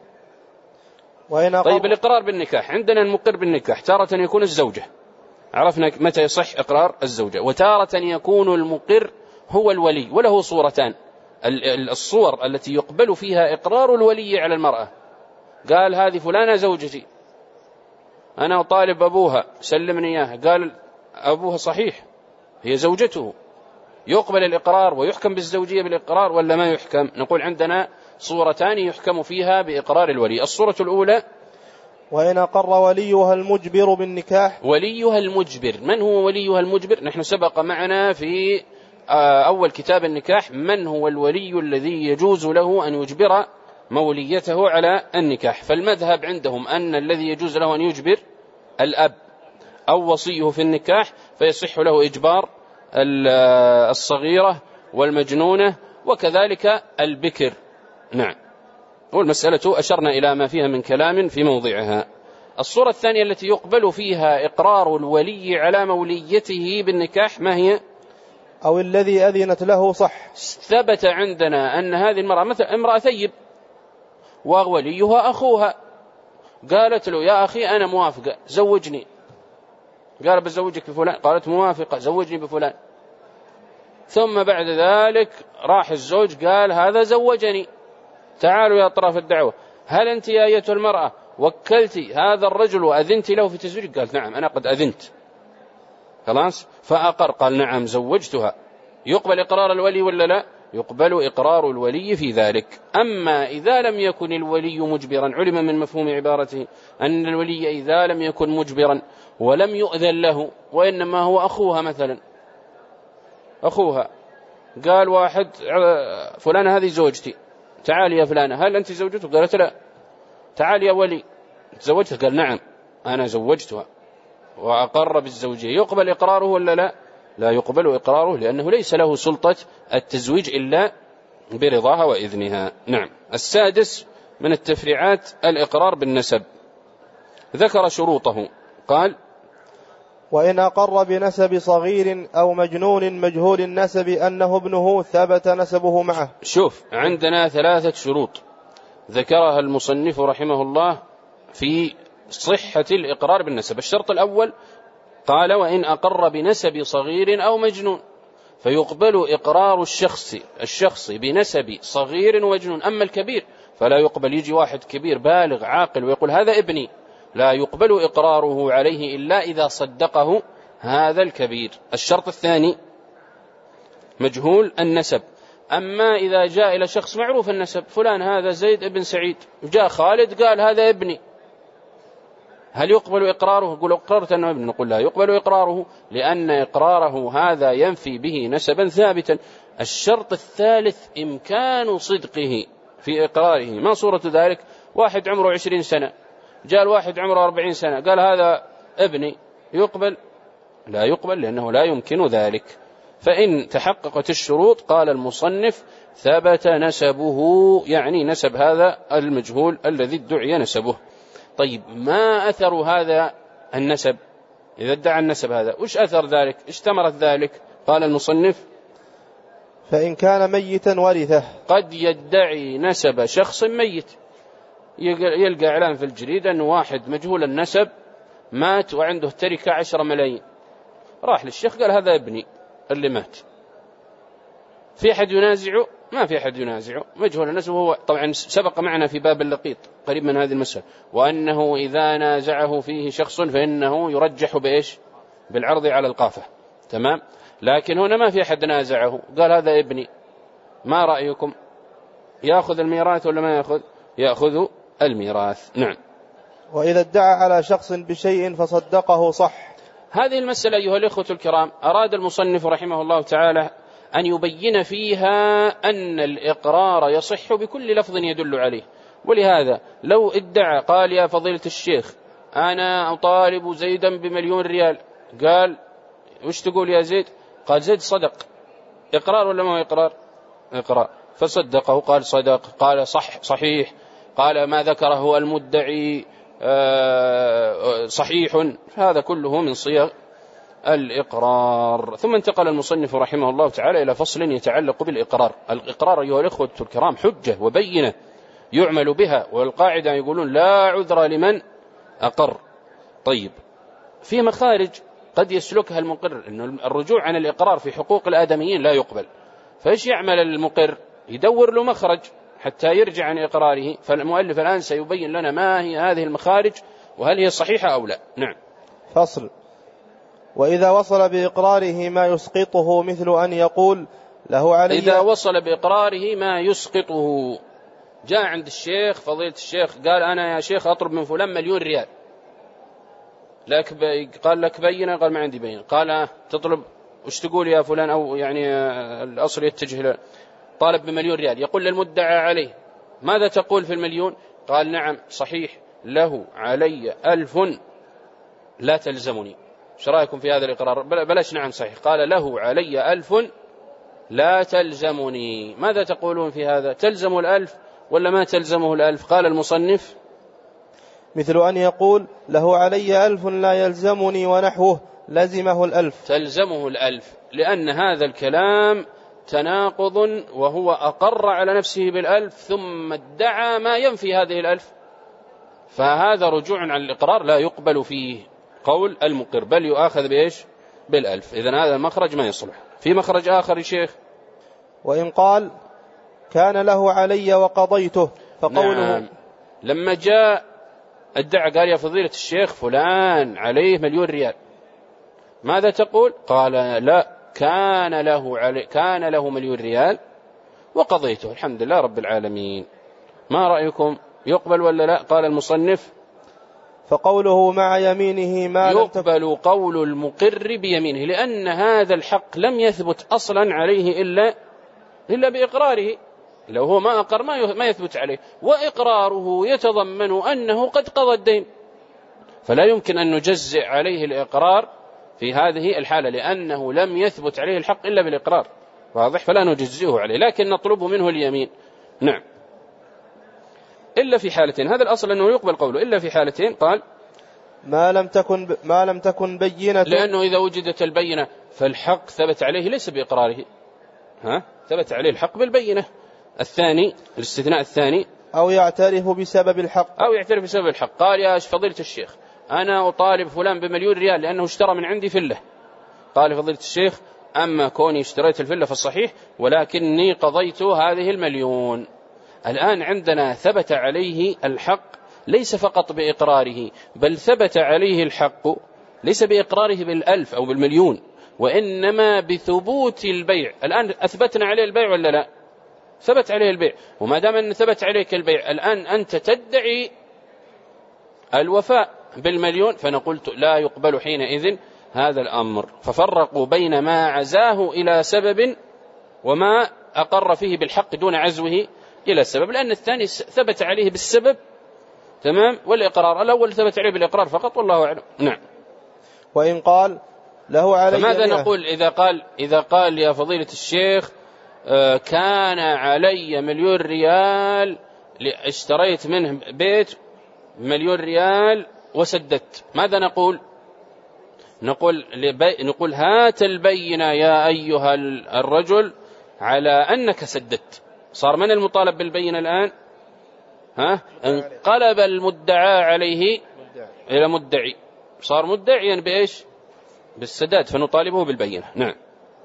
طيب الإقرار بالنكاح، عندنا المقر بالنكاح تارة يكون الزوجة، عرفنا متى يصح إقرار الزوجة، وتارة يكون المقر هو الولي، وله صورتان. الصور التي يقبل فيها إقرار الولي على المرأة، قال هذه فلانة زوجتي أنا أطالب أبوها سلمني إياها، قال أبوها صحيح هي زوجته، يقبل الإقرار ويحكم بالزوجية بالإقرار ولا ما يحكم؟ نقول عندنا صورتان يحكم فيها بإقرار الولي. الصورة الأولى وإن أقر وليها المجبر بالنكاح. وليها المجبر، من هو وليها المجبر؟ نحن سبق معنا في أول كتاب النكاح من هو الولي الذي يجوز له أن يجبر موليته على النكاح. فالمذهب عندهم أن الذي يجوز له أن يجبر الأب أو وصيه في النكاح، فيصح له إجبار الصغيرة والمجنونة وكذلك البكر. نعم. والمسألة أشرنا إلى ما فيها من كلام في موضعها. الصورة الثانية التي يقبل فيها إقرار الولي على موليته بالنكاح ما هي؟ أو الذي أذنت له صح. ثبت عندنا أن هذه المرأة مثلا امرأة ثيب ووليها أخوها، قالت له يا أخي أنا موافقة زوجني، قال بزوجك بفلان، قالت موافقة زوجني بفلان، ثم بعد ذلك راح الزوج قال هذا زوجني، تعالوا يا أطراف الدعوة هل أنت يا أيتها المرأة وكلت هذا الرجل وأذنت له في تزويج؟ قالت نعم أنا قد أذنت، خلاص، فأقر، قال نعم زوجتها. يقبل إقرار الولي ولا لا؟ يقبل إقرار الولي في ذلك. أما إذا لم يكن الولي مجبرا، علم من مفهوم عبارته أن الولي إذا لم يكن مجبرا ولم يؤذن له، وإنما هو أخوها مثلا، أخوها قال واحد فلانة هذه زوجتي، تعال يا فلانة هل أنت زوجته؟ قالت لا. تعال يا ولي تزوجتها؟ قال نعم أنا زوجتها، وأقر بالزوجية. يقبل إقراره ولا لا؟ لا يقبل إقراره، لأنه ليس له سلطة التزويج إلا برضاها وإذنها. نعم. السادس من التفريعات الإقرار بالنسب، ذكر شروطه، قال وإن أقر بنسب صغير أو مجنون مجهول النسب أنه ابنه ثبت نسبه معه. شوف، عندنا 3 شروط ذكرها المصنف رحمه الله في صحة الإقرار بالنسب. الشرط الأول قال وإن أقر بنسب صغير أو مجنون، فيقبل إقرار الشخص بنسب صغير ومجنون. أما الكبير فلا يقبل. يجي واحد كبير بالغ عاقل ويقول هذا ابني، لا يقبل إقراره عليه إلا إذا صدقه هذا الكبير. الشرط الثاني مجهول النسب. أما إذا جاء إلى شخص معروف النسب، فلان هذا زيد ابن سعيد، جاء خالد قال هذا ابني، هل يقبل إقراره؟ يقول أقررت أنه ابن، نقول لا يقبل إقراره، لأن إقراره هذا ينفي به نسبا ثابتا. الشرط الثالث إمكان صدقه في إقراره. ما صورة ذلك؟ واحد عمره 20 سنة جاء واحد عمره 40 سنة قال هذا ابني، يقبل؟ لا يقبل، لأنه لا يمكن ذلك. فإن تحققت الشروط قال المصنف ثبت نسبه، يعني نسب هذا المجهول الذي ادعي نسبه. طيب ما أثر هذا النسب؟ إذا ادعى النسب هذا وش أثر ذلك؟ إيش ثمرة ذلك؟ قال المصنف فإن كان ميتا ورثه. قد يدعي نسب شخص ميت، يلقى إعلان في الجريدة أنه واحد مجهول النسب مات وعنده تركة 10 ملايين، راح للشيخ قال هذا ابني اللي مات. في أحد ينازعه؟ ما في أحد ينازعه، مجهول النسب. هو طبعا سبق معنا في باب اللقيط قريب من هذه المسألة، وأنه إذا نازعه فيه شخص فإنه يرجح بإيش؟ بالعرض على القافة، تمام. لكن هنا ما في أحد نازعه، قال هذا ابني، ما رأيكم؟ يأخذ الميراث ولا ما يأخذ؟ يأخذ الميراث. نعم. وإذا ادعى على شخص بشيء فصدقه صح. هذه المسألة أيها الإخوة الكرام أراد المصنف رحمه الله تعالى أن يبين فيها أن الإقرار يصح بكل لفظ يدل عليه. ولهذا لو ادعى قال يا فضيلة الشيخ أنا أطالب زيدا ب1,000,000 ريال، قال وش تقول يا زيد؟ قال زيد صدق، إقرار ولا ما هو إقرار؟ إقرار. فصدقه، قال صدق، قال صحيح، قال ما ذكره المدعي صحيح. هذا كله من صيغ الإقرار. ثم انتقل المصنف رحمه الله تعالى إلى فصل يتعلق بالإقرار. الإقرار أيها الإخوة الكرام حجة وبينة يعمل بها، والقاعدة يقولون لا عذر لمن أقر. طيب، في مخارج قد يسلكها المقر، إن الرجوع عن الإقرار في حقوق الآدميين لا يقبل، فإيش يعمل المقر؟ يدور له مخرج حتى يرجع عن إقراره. فالمؤلف الآن سيبين لنا ما هي هذه المخارج وهل هي صحيحة أو لا. نعم. فصل. وإذا وصل بإقراره ما يسقطه، مثل أن يقول له علي. إذا وصل بإقراره ما يسقطه، جاء عند الشيخ فضيلة الشيخ قال أنا يا شيخ أطلب من فلان 1,000,000 ريال، قال لك بينة؟ قال ما عندي بينة. قال تطلب وش تقول يا فلان؟ أو يعني الأصل يتجه له، طالب ب1,000,000 ريال. يقول للمدعى عليه ماذا تقول في 1,000,000؟ قال نعم صحيح، له علي 1000 لا تلزمني. ايش رأيكم في هذا الإقرار؟ بلاش نعم صحيح، قال له علي 1000 لا تلزمني. ماذا تقولون في هذا؟ تلزم 1000 ولا ما تلزمه 1000؟ قال المصنف مثل أن يقول له علي 1000 لا يلزمني ونحوه لزمه 1000. تلزمه 1000، لأن هذا الكلام تناقض، وهو أقر على نفسه 1000 ثم ادعى ما ينفي هذه 1000، فهذا رجوع عن الإقرار لا يقبل فيه قول المقر، بل يؤاخذ بإيش؟ 1000. إذن هذا المخرج ما يصلح. في مخرج آخر يا شيخ، وإن قال كان له علي وقضيته، فقوله نعم. لما جاء ادعى قال يا فضيلة الشيخ فلان عليه 1,000,000 ريال، ماذا تقول؟ قال لا، كان له 1,000,000 ريال وقضيته الحمد لله رب العالمين. ما رأيكم، يقبل ولا لا؟ قال المصنف فقوله مع يمينه ما يقبل قول المقر بيمينه، لأن هذا الحق لم يثبت أصلا عليه إلا بإقراره. لو هو ما أقر ما يثبت عليه، وإقراره يتضمن أنه قد قضى الدين، فلا يمكن أن نجزئ عليه الإقرار في هذه الحالة، لأنه لم يثبت عليه الحق إلا بالإقرار، واضح؟ فلا نجزئه عليه، لكن نطلب منه اليمين. نعم، إلا في حالتين، هذا الأصل أنه يقبل قوله إلا في حالتين. قال ما لم تكن بينة، لأنه إذا وجدت البينة فالحق ثبت عليه ليس بإقراره، ثبت عليه الحق بالبينة. الثاني الاستثناء الثاني أو يعترف بسبب الحق. قال يا فضيلة الشيخ أنا أطالب فلان ب1,000,000 ريال لأنه اشترى من عندي فلة. قال فضيلة الشيخ أما كوني اشتريت الفلة فالصحيح، ولكني قضيت هذه 1,000,000. الآن عندنا ثبت عليه الحق ليس فقط بإقراره، بل ثبت عليه الحق ليس بإقراره بال1,000 أو بال1,000,000، وإنما بثبوت البيع. الآن أثبتنا عليه البيع ولا لا؟ ثبت عليه البيع، وما دام أن ثبت عليك البيع الآن أنت تدعي الوفاء بال1,000,000، فنقول لا يقبل حينئذ هذا الأمر. ففرقوا بين ما عزاه إلى سبب وما أقر فيه بالحق دون عزوه إلى السبب، لأن الثاني ثبت عليه بالسبب تمام، والإقرار الأول ثبت عليه بالإقرار فقط، والله أعلم. نعم. وإن قال له علي، فماذا نقول إذا قال يا فضيلة الشيخ كان علي 1,000,000 ريال اشتريت منه بيت 1,000,000 ريال وسددت، ماذا نقول؟ نقول هات البينة يا أيها الرجل على أنك سددت. صار من المطالب بالبينة الآن؟ انقلب المدعى عليه إلى مدعي، صار مدعيا بإيش؟ بالسداد، فنطالبه بالبينة. نعم.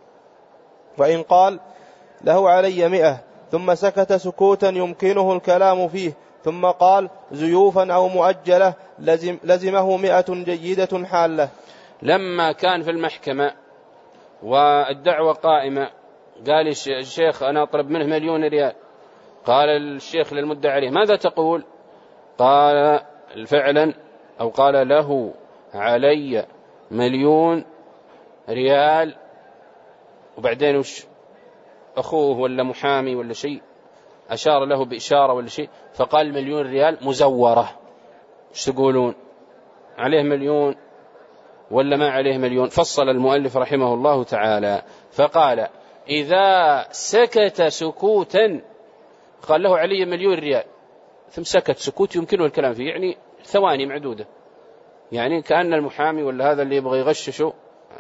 وإن قال له علي 100 ثم سكت سكوتا يمكنه الكلام فيه، ثم قال زيوفا أو مؤجلة لزمه 100 جيدة حالة. لما كان في المحكمة والدعوة قائمة قال الشيخ أنا أطلب منه 1,000,000 ريال، قال الشيخ للمدعي عليه ماذا تقول؟ قال فعلا أو قال له علي 1,000,000 ريال، وبعدين وش أخوه ولا محامي ولا شيء أشار له بإشارة ولا شيء، فقال 1,000,000 ريال مزورة، ايش تقولون؟ عليه 1,000,000 ولا ما عليه 1,000,000؟ فصل المؤلف رحمه الله تعالى فقال إذا سكت سكوتا، قال له علي 1,000,000 ريال ثم سكت سكوت يمكنه الكلام فيه، يعني ثواني معدودة، يعني كأن المحامي ولا هذا اللي يبغى يغششه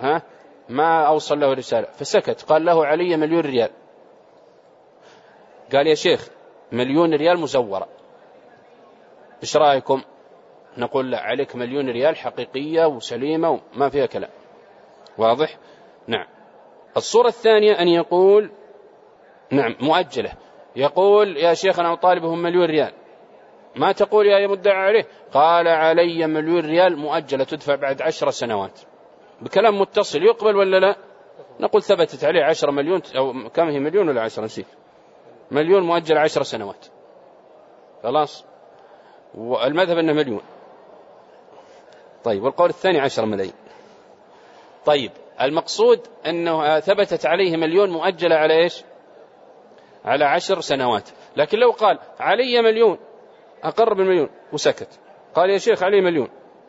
ما أوصل له رسالة، فسكت. قال له علي 1,000,000 ريال، قال يا شيخ 1,000,000 ريال مزورة، إيش رأيكم؟ نقول لا، عليك 1,000,000 ريال حقيقية وسليمة وما فيها كلام، واضح؟ نعم. الصورة الثانية أن يقول نعم مؤجلة، يقول يا شيخ أنا أطالبهم 1,000,000 ريال، ما تقول يا مدعى عليه؟ قال علي 1,000,000 ريال مؤجلة تدفع بعد 10 سنوات، بكلام متصل، يقبل ولا لا؟ نقول ثبتت عليه 10 مليون أو كم هي، 1,000,000 ولا 10 نسيت، 1,000,000 مؤجل 10 سنوات خلاص، والمذهب أنه 1,000,000. طيب والقول الثاني 10 ملايين. طيب المقصود أنه ثبتت عليه 1,000,000 مؤجلة على إيش؟ على 10 سنوات. لكن لو قال علي 1,000,000 أقر ب1,000,000 وسكت، قال يا شيخ علي 1,000,000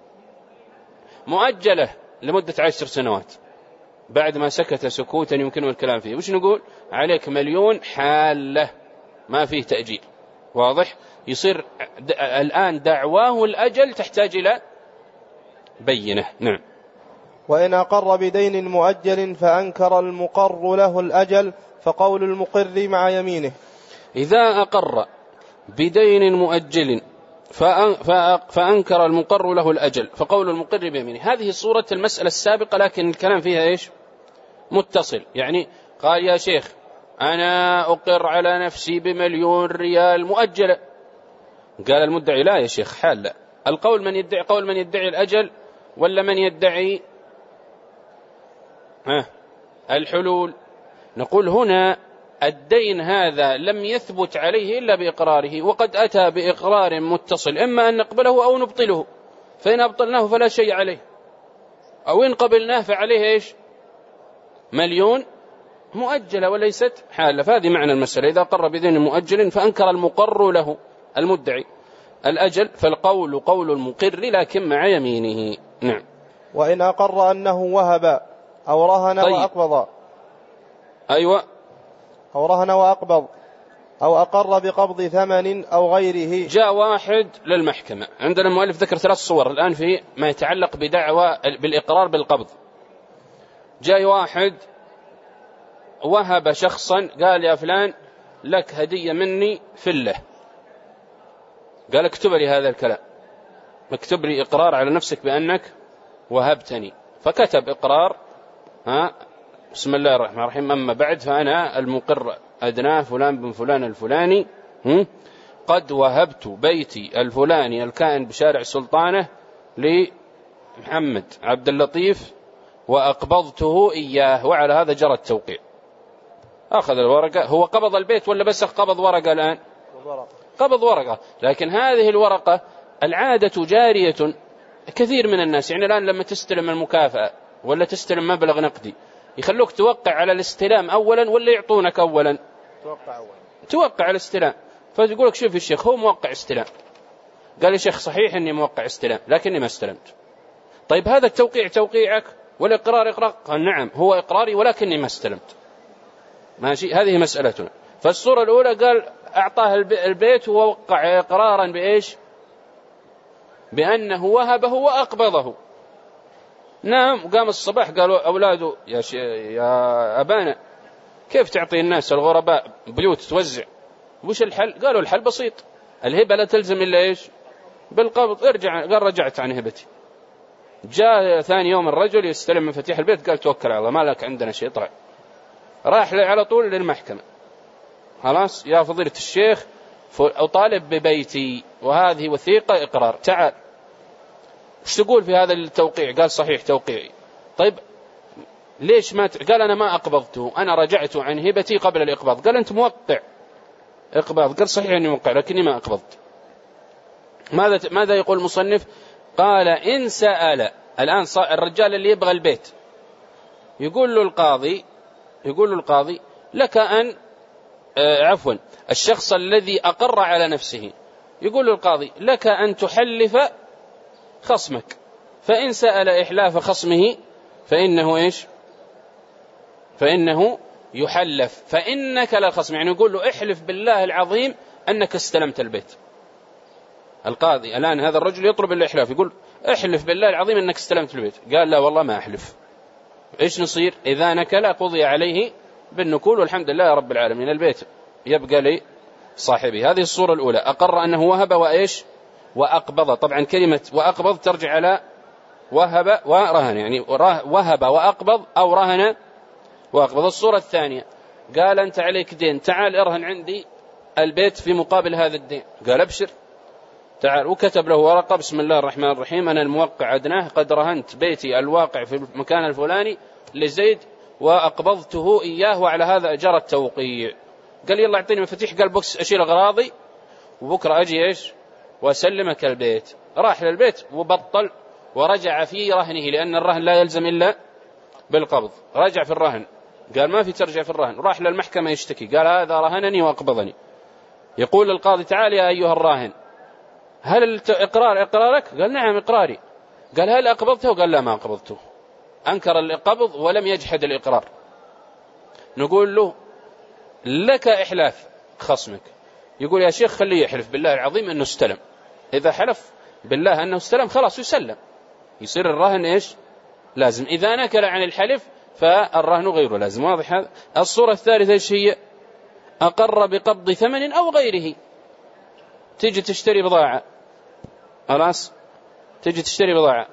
مؤجلة لمدة 10 سنوات، بعد ما سكت سكوتا يمكنه الكلام فيه، وش نقول؟ عليك 1,000,000 حالة، ما فيه تأجيل، واضح؟ يصير الآن دعواه الأجل تحتاج إلى بينة. نعم. وإن أقر بدين مؤجل فأنكر المقر له الأجل فقول المقر مع يمينه. إذا أقر بدين مؤجل فأنكر المقر له الأجل فقول المقر بيمينه، هذه صورة المسألة السابقة، لكن الكلام فيها إيش؟ متصل. يعني قال يا شيخ أنا أقر على نفسي ب1,000,000 ريال مؤجلة، قال المدعي لا يا شيخ حال، لا القول من يدعي، قول من يدعي الأجل ولا من يدعي الحلول؟ نقول هنا الدين هذا لم يثبت عليه إلا بإقراره، وقد أتى بإقرار متصل، إما أن نقبله أو نبطله، فإن أبطلناه فلا شيء عليه، أو إن قبلناه فعليه إيش؟ مليون مؤجلة وليست حالة. فهذه معنى المسألة، إذا قر بدين مؤجل فأنكر المقر له المدعي الأجل فالقول قول المقر لكن مع يمينه. نعم. وإن أقر أنه وهب أو رهن وأقبض. أيوة. أو رهن وأقبض أو أقر بقبض ثمن أو غيره. جاء واحد للمحكمة، عندنا المؤلف ذكر 3 صور الآن في ما يتعلق بدعوى بالإقرار بالقبض. جاء واحد وهب شخصا، قال يا فلان لك هدية مني فله، قال اكتب لي هذا الكلام، اكتب لي إقرار على نفسك بأنك وهبتني، فكتب إقرار بسم الله الرحمن الرحيم، أما بعد فأنا المقر أدناه فلان بن فلان الفلاني قد وهبت بيتي الفلاني الكائن بشارع سلطانة لمحمد عبد اللطيف وأقبضته إياه، وعلى هذا جرى التوقيع. أخذ الورقة، هو قبض البيت ولا بس قبض ورقة الآن؟ قبض ورقة، لكن هذه الورقة العادة جارية كثير من الناس، يعني الآن لما تستلم المكافأة ولا تستلم مبلغ نقدي يخلوك توقع على الاستلام أولا ولا يعطونك أولا؟ توقع على الاستلام، فتقول لك شوف الشيخ هو موقع استلام، قال يا شيخ صحيح إني موقع استلام لكني ما استلمت. طيب هذا التوقيع توقيعك والإقرار إقرار؟ قال نعم هو إقراري ولكني ما استلمت. ماشي، هذه مسألتنا. فالصورة الأولى قال أعطاه البيت ووقع إقرارا بإيش؟ بأنه وهبه وأقبضه. نعم، قام الصباح قالوا أولاده يا أبانا كيف تعطي الناس الغرباء بيوت توزع، وش الحل؟ قالوا الحل بسيط، الهبة لا تلزم إلا إيش؟ بالقبض. قال رجعت عن هبتي. جاء ثاني يوم الرجل يستلم مفاتيح البيت، قال توكل على الله ما لك عندنا شيء، طلع راح على طول للمحكمة، خلاص يا فضيلة الشيخ أطالب ببيتي وهذه وثيقة إقرار، تعال وش تقول في هذا التوقيع؟ قال صحيح توقيعي. طيب ليش ما قال أنا ما أقبضته، أنا رجعت عن هبتي قبل الإقباض. قال أنت موقع إقباض. قال صحيح أني موقع لكني ما أقبضت. ماذا يقول المصنف؟ قال إن سأل الآن الرجال اللي يبغى البيت يقول له القاضي لك أن الشخص الذي أقر على نفسه يقول له القاضي لك أن تحلف خصمك، فإن سأل إحلاف خصمه فإنه إيش؟ فإنه يحلف، فإنك لا خصم، يعني يقول له احلف بالله العظيم أنك استلمت البيت. القاضي الآن هذا الرجل يطلب الإحلاف، يقول احلف بالله العظيم أنك استلمت البيت، قال لا والله ما أحلف. إيش نصير؟ إذا نكل قضي عليه بالنكول والحمد لله رب العالمين، البيت يبقى لي صاحبي. هذه الصورة الأولى، أقر أنه وهب وإيش؟ وأقبض. طبعا كلمة وأقبض ترجع على وهب ورهن، يعني وهب وأقبض أو رهن وأقبض. الصورة الثانية قال أنت عليك دين، تعال ارهن عندي البيت في مقابل هذا الدين، قال أبشر تعال، وكتب له ورقة بسم الله الرحمن الرحيم أنا الموقع أدناه قد رهنت بيتي الواقع في المكان الفلاني لزيد وأقبضته إياه وعلى هذا أجر التوقيع. قال يلا أعطيني مفاتيح، قال بوكس أشيل أغراضي وبكرة أجي إيش وأسلمك البيت. راح للبيت وبطل ورجع في رهنه، لأن الرهن لا يلزم إلا بالقبض. رجع في الرهن، قال ما في ترجع في الرهن. راح للمحكمة يشتكي، قال هذا رهنني وأقبضني. يقول القاضي تعال يا أيها الراهن هل الإقرار إقرارك؟ قال نعم إقراري. قال هل أقبضته؟ قال لا ما أقبضته. أنكر القبض ولم يجحد الإقرار. نقول له لك إحلاف خصمك، يقول يا شيخ خليه يحلف بالله العظيم أنه استلم. إذا حلف بالله أنه استلم خلاص يسلم، يصير الرهن إيش؟ لازم. إذا نكل عن الحلف فالرهن غيره لازم. واضح هذا؟ الصورة الثالثة إيش هي؟ أقر بقبض ثمن أو غيره. تيجي تشتري بضاعة، خلاص تيجي تشتري بضاعة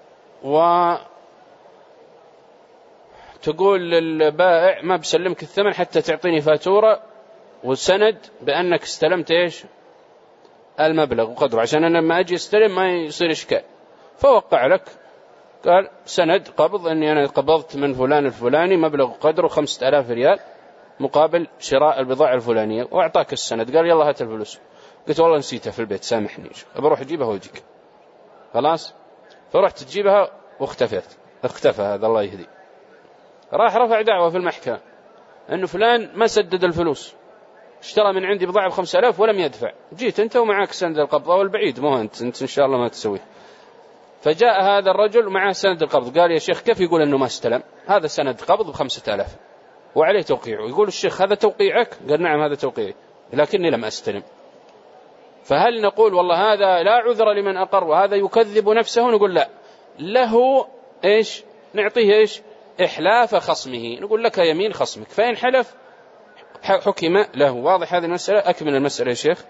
وتقول للبائع ما بسلمك الثمن حتى تعطيني فاتورة وسند بأنك استلمت إيش المبلغ وقدره، عشان أنا لما أجي استلم ما يصير إشكال. فوقع لك، قال سند قبض أني أنا قبضت من فلان الفلاني مبلغ قدره 5000 ريال مقابل شراء البضاعة الفلانية، وأعطاك السند. قال يلا هات الفلوس. قلت والله نسيتها في البيت سامحني، بروح أجيبها وأجيك. خلاص، فرحت تجيبها اختفى هذا الله يهدي. راح رفع دعوة في المحكمة أنه فلان ما سدد الفلوس، اشترى من عندي بضاعة ب5000 ولم يدفع. جيت أنت ومعك سند القبضة، والبعيد مو أنت إن شاء الله ما تسويه. فجاء هذا الرجل معه سند القبض، قال يا شيخ كيف يقول أنه ما استلم؟ هذا سند قبض ب5000 وعليه توقيعه. يقول الشيخ هذا توقيعك؟ قال نعم هذا توقيعي لكني لم أستلم. فهل نقول والله هذا لا عذر لمن أقر وهذا يكذب نفسه؟ نقول لا، له إيش؟ نعطيه إيش؟ إحلاف خصمه. نقول لك يمين خصمك، فإن حلف حكم له. واضح هذه المسألة؟ أكمل المسألة يا شيخ.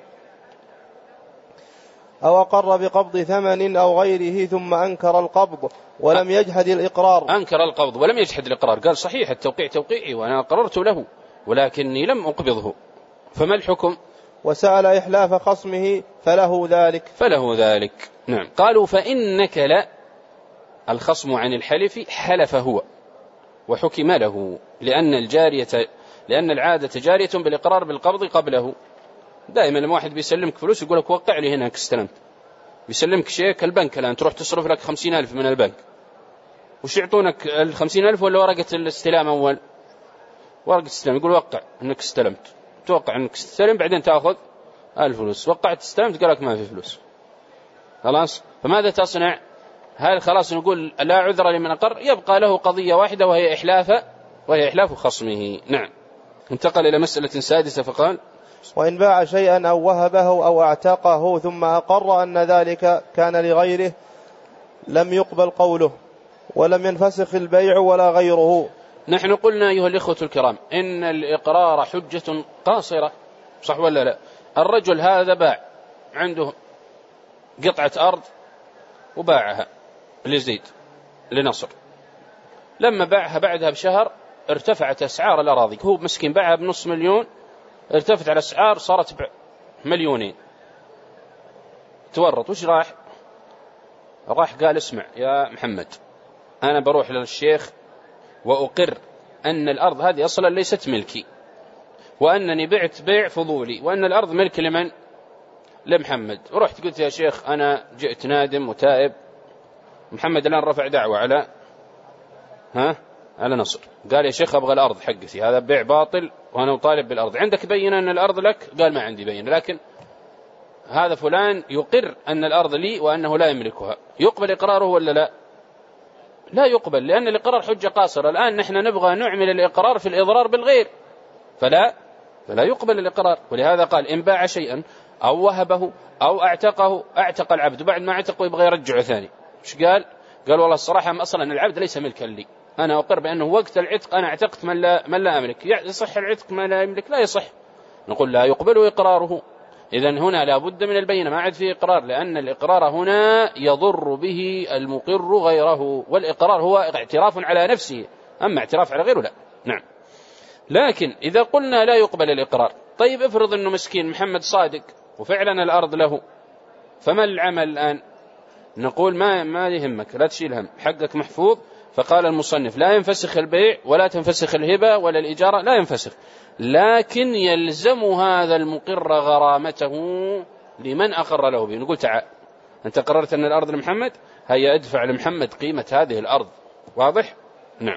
أو أقر بقبض ثمن أو غيره ثم أنكر القبض ولم يجحد الإقرار. أنكر القبض ولم يجحد الإقرار، قال صحيح التوقيع توقيعي وأنا قررت له ولكني لم أقبضه، فما الحكم؟ وسأل إحلاف خصمه فله ذلك. نعم. قالوا فإن نكل الخصم عن الحلف حلف هو وحكم له، لأن العادة جارية بالإقرار بالقبض قبله. دائما لما واحد بيسلمك فلوس يقول لك وقع لي هنا استلمت. بيسلمك شيك البنك الآن، تروح تصرف لك 50,000 من البنك، وش يعطونك 50,000 ولا ورقة الاستلام؟ أول ورقة استلام، يقول وقع أنك استلمت، توقع أنك استلم، بعدين تأخذ الفلوس. وقعت استلمت، قال لك ما في فلوس. خلاص، فماذا تصنع؟ هل خلاص نقول لا عذر لمن أقر؟ يبقى له قضية واحدة وهي إحلاف خصمه. نعم. انتقل إلى مسألة سادسة فقال وإن باع شيئا أو وهبه أو اعتقه ثم أقر أن ذلك كان لغيره لم يقبل قوله ولم ينفسخ البيع ولا غيره. نحن قلنا أيها الإخوة الكرام إن الإقرار حجة قاصرة، صح ولا لا؟ الرجل هذا باع، عنده قطعة أرض وباعها لزيد لنصر. لما باعها بعدها بشهر ارتفعت أسعار الأراضي، هو مسكين باعها ب500,000، ارتفعت على الأسعار صارت ب2,000,000. تورط، وش راح قال اسمع يا محمد، أنا بروح للشيخ وأقر أن الأرض هذه أصلا ليست ملكي، وأنني بعت بيع فضولي، وأن الأرض ملك لمن؟ لمحمد. ورحت قلت يا شيخ أنا جئت نادم وتائب، محمد الآن رفع دعوة على نصر، قال يا شيخ أبغى الأرض حقتي، هذا بيع باطل وأنا أطالب بالأرض. عندك بينة أن الأرض لك؟ قال ما عندي بينة، لكن هذا فلان يقر أن الأرض لي وأنه لا يملكها. يقبل إقراره ولا لا؟ لا يقبل، لأن الإقرار حجة قاصرة. الآن نحن نبغى نعمل الإقرار في الإضرار بالغير، فلا يقبل الإقرار. ولهذا قال إن باع شيئا أو وهبه أو اعتق العبد، وبعد ما اعتقه يبغى يرجعه ثاني. ايش قال والله الصراحة أصلا العبد ليس ملكا لي، أنا أقر بأنه وقت العتق أنا اعتقت من لا أملك. يصح العتق ما لا يملك؟ لا يصح. نقول لا يقبل إقراره. إذن هنا لا بد من البينة، ما عاد فيه إقرار، لأن الإقرار هنا يضر به المقر غيره، والإقرار هو اعتراف على نفسه، أما اعتراف على غيره لا. نعم. لكن إذا قلنا لا يقبل الإقرار، طيب افرض أنه مسكين محمد صادق وفعلا الأرض له، فما العمل الآن؟ نقول ما يهمك، لا تشيل هم، حقك محفوظ. فقال المصنف لا ينفسخ البيع ولا تنفسخ الهبة ولا الإجارة، لا ينفسخ، لكن يلزم هذا المقر غرامته لمن أقر له به. نقول تعال أنت قررت أن الأرض لمحمد، هيا أدفع لمحمد قيمة هذه الأرض. واضح؟ نعم.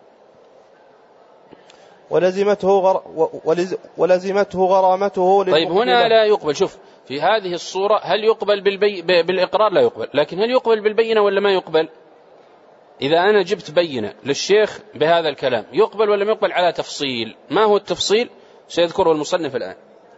ولزمته غرامته. طيب هنا لا يقبل. شوف في هذه الصورة هل يقبل بالإقرار؟ لا يقبل. لكن هل يقبل بالبينة ولا ما يقبل؟ إذا أنا جبت بينة للشيخ بهذا الكلام يقبل ولا ما يقبل؟ على تفصيل. ما هو التفصيل؟ سيذكره المصنف الآن.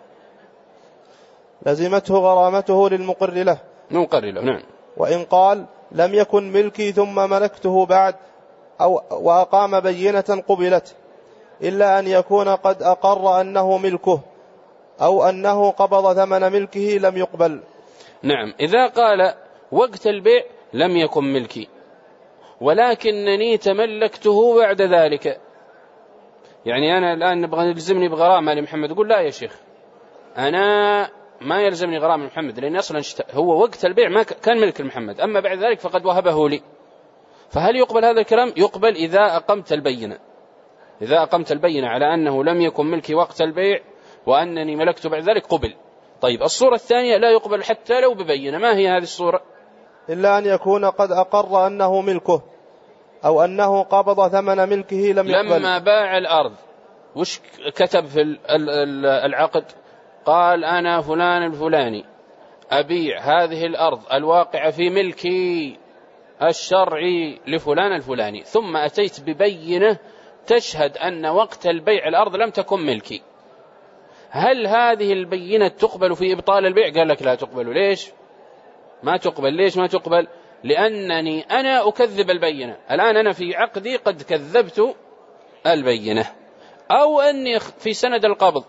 لزمته غرامته للمقر له. نعم. وإن قال لم يكن ملكي ثم ملكته بعد وأقام بينة قبلت، إلا أن يكون قد أقر أنه ملكه أو أنه قبض ثمن ملكه لم يقبل. نعم. إذا قال وقت البيع لم يكن ملكي ولكنني تملكته بعد ذلك، يعني أنا الآن نبغى نلزمني بغرامة لمحمد، يقول لا يا شيخ أنا ما يلزمني غرامة محمد، لأن أصلا هو وقت البيع ما كان ملك محمد، أما بعد ذلك فقد وهبه لي. فهل يقبل هذا الكلام؟ يقبل إذا أقمت البينة، إذا أقمت البينة على أنه لم يكن ملكي وقت البيع وأنني ملكته بعد ذلك قبل. طيب الصورة الثانية لا يقبل حتى لو ببينة، ما هي هذه الصورة؟ إلا أن يكون قد أقر أنه ملكه أو أنه قبض ثمن ملكه لم يقبل. لما باع الأرض وش كتب في العقد؟ قال أنا فلان الفلاني أبيع هذه الأرض الواقعة في ملكي الشرعي لفلان الفلاني، ثم أتيت ببينة تشهد أن وقت البيع الأرض لم تكن ملكي. هل هذه البينة تقبل في إبطال البيع؟ قال لك لا تقبل. ليش ما تقبل؟ ليش ما تقبل؟ لأنني أنا أكذب البينة. الآن أنا في عقدي قد كذبت البينة، أو أني في سند القبض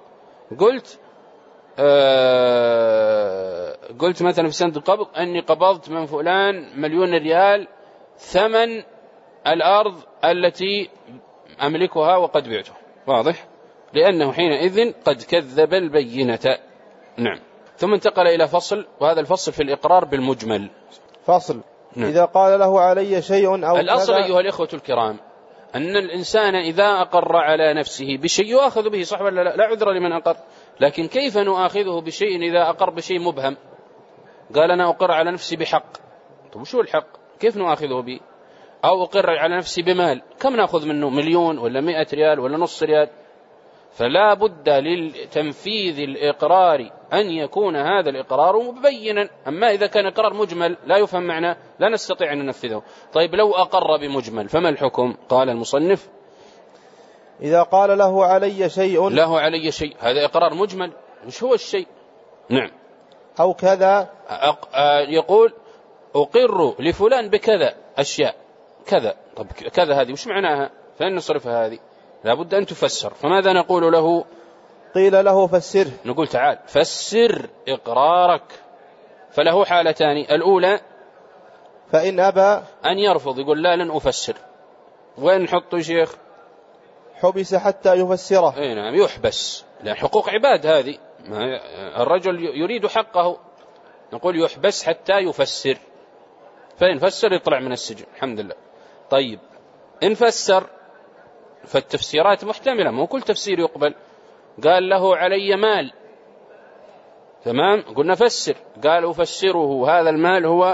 قلت مثلا في سند القبض أني قبضت من فلان 1,000,000 ريال ثمن الأرض التي أملكها وقد بعته. واضح؟ لأنه حينئذ قد كذب البينة. نعم. ثم انتقل إلى فصل، وهذا الفصل في الإقرار بالمجمل. فصل. نعم. إذا قال له علي شيء أو الأصل أيها الإخوة الكرام أن الإنسان إذا أقر على نفسه بشيء يؤاخذ به، صح ولا لا؟ لا عذر لمن أقر. لكن كيف نؤاخذه بشيء إذا أقر بشيء مبهم؟ قال أنا أقر على نفسي بحق. طيب شو الحق؟ كيف نؤاخذه به؟ أو أقر على نفسي بمال، كم نأخذ منه؟ 1,000,000 ولا 100 ريال ولا نص ريال؟ فلا بد للتنفيذ الإقرار أن يكون هذا الإقرار مبينا. أما إذا كان إقرار مجمل لا يفهم معناه لا نستطيع أن ننفذه. طيب لو أقر بمجمل فما الحكم؟ قال المصنف إذا قال له علي شيء، له علي شيء، هذا إقرار مجمل. مش هو الشيء؟ نعم. أو كذا، يقول أقر لفلان بكذا أشياء كذا. طب كذا هذه وش معناها؟ فإن نصرفها هذه لا بد أن تفسر. فماذا نقول له؟ قيل له فسره. نقول تعال فسر إقرارك. فله حالتان: الأولى فإن أبى أن يرفض، يقول لا لن أفسر. وين نحطه يا شيخ؟ حبس حتى يفسره. أي نعم، يحبس، لأن حقوق عباد هذه، الرجل يريد حقه، نقول يحبس حتى يفسر. فإن فسر يطلع من السجن الحمد لله. طيب إن فسر فالتفسيرات محتملة، مو كل تفسير يقبل. قال له علي مال، تمام، قلنا فسر. قال أفسره هذا المال هو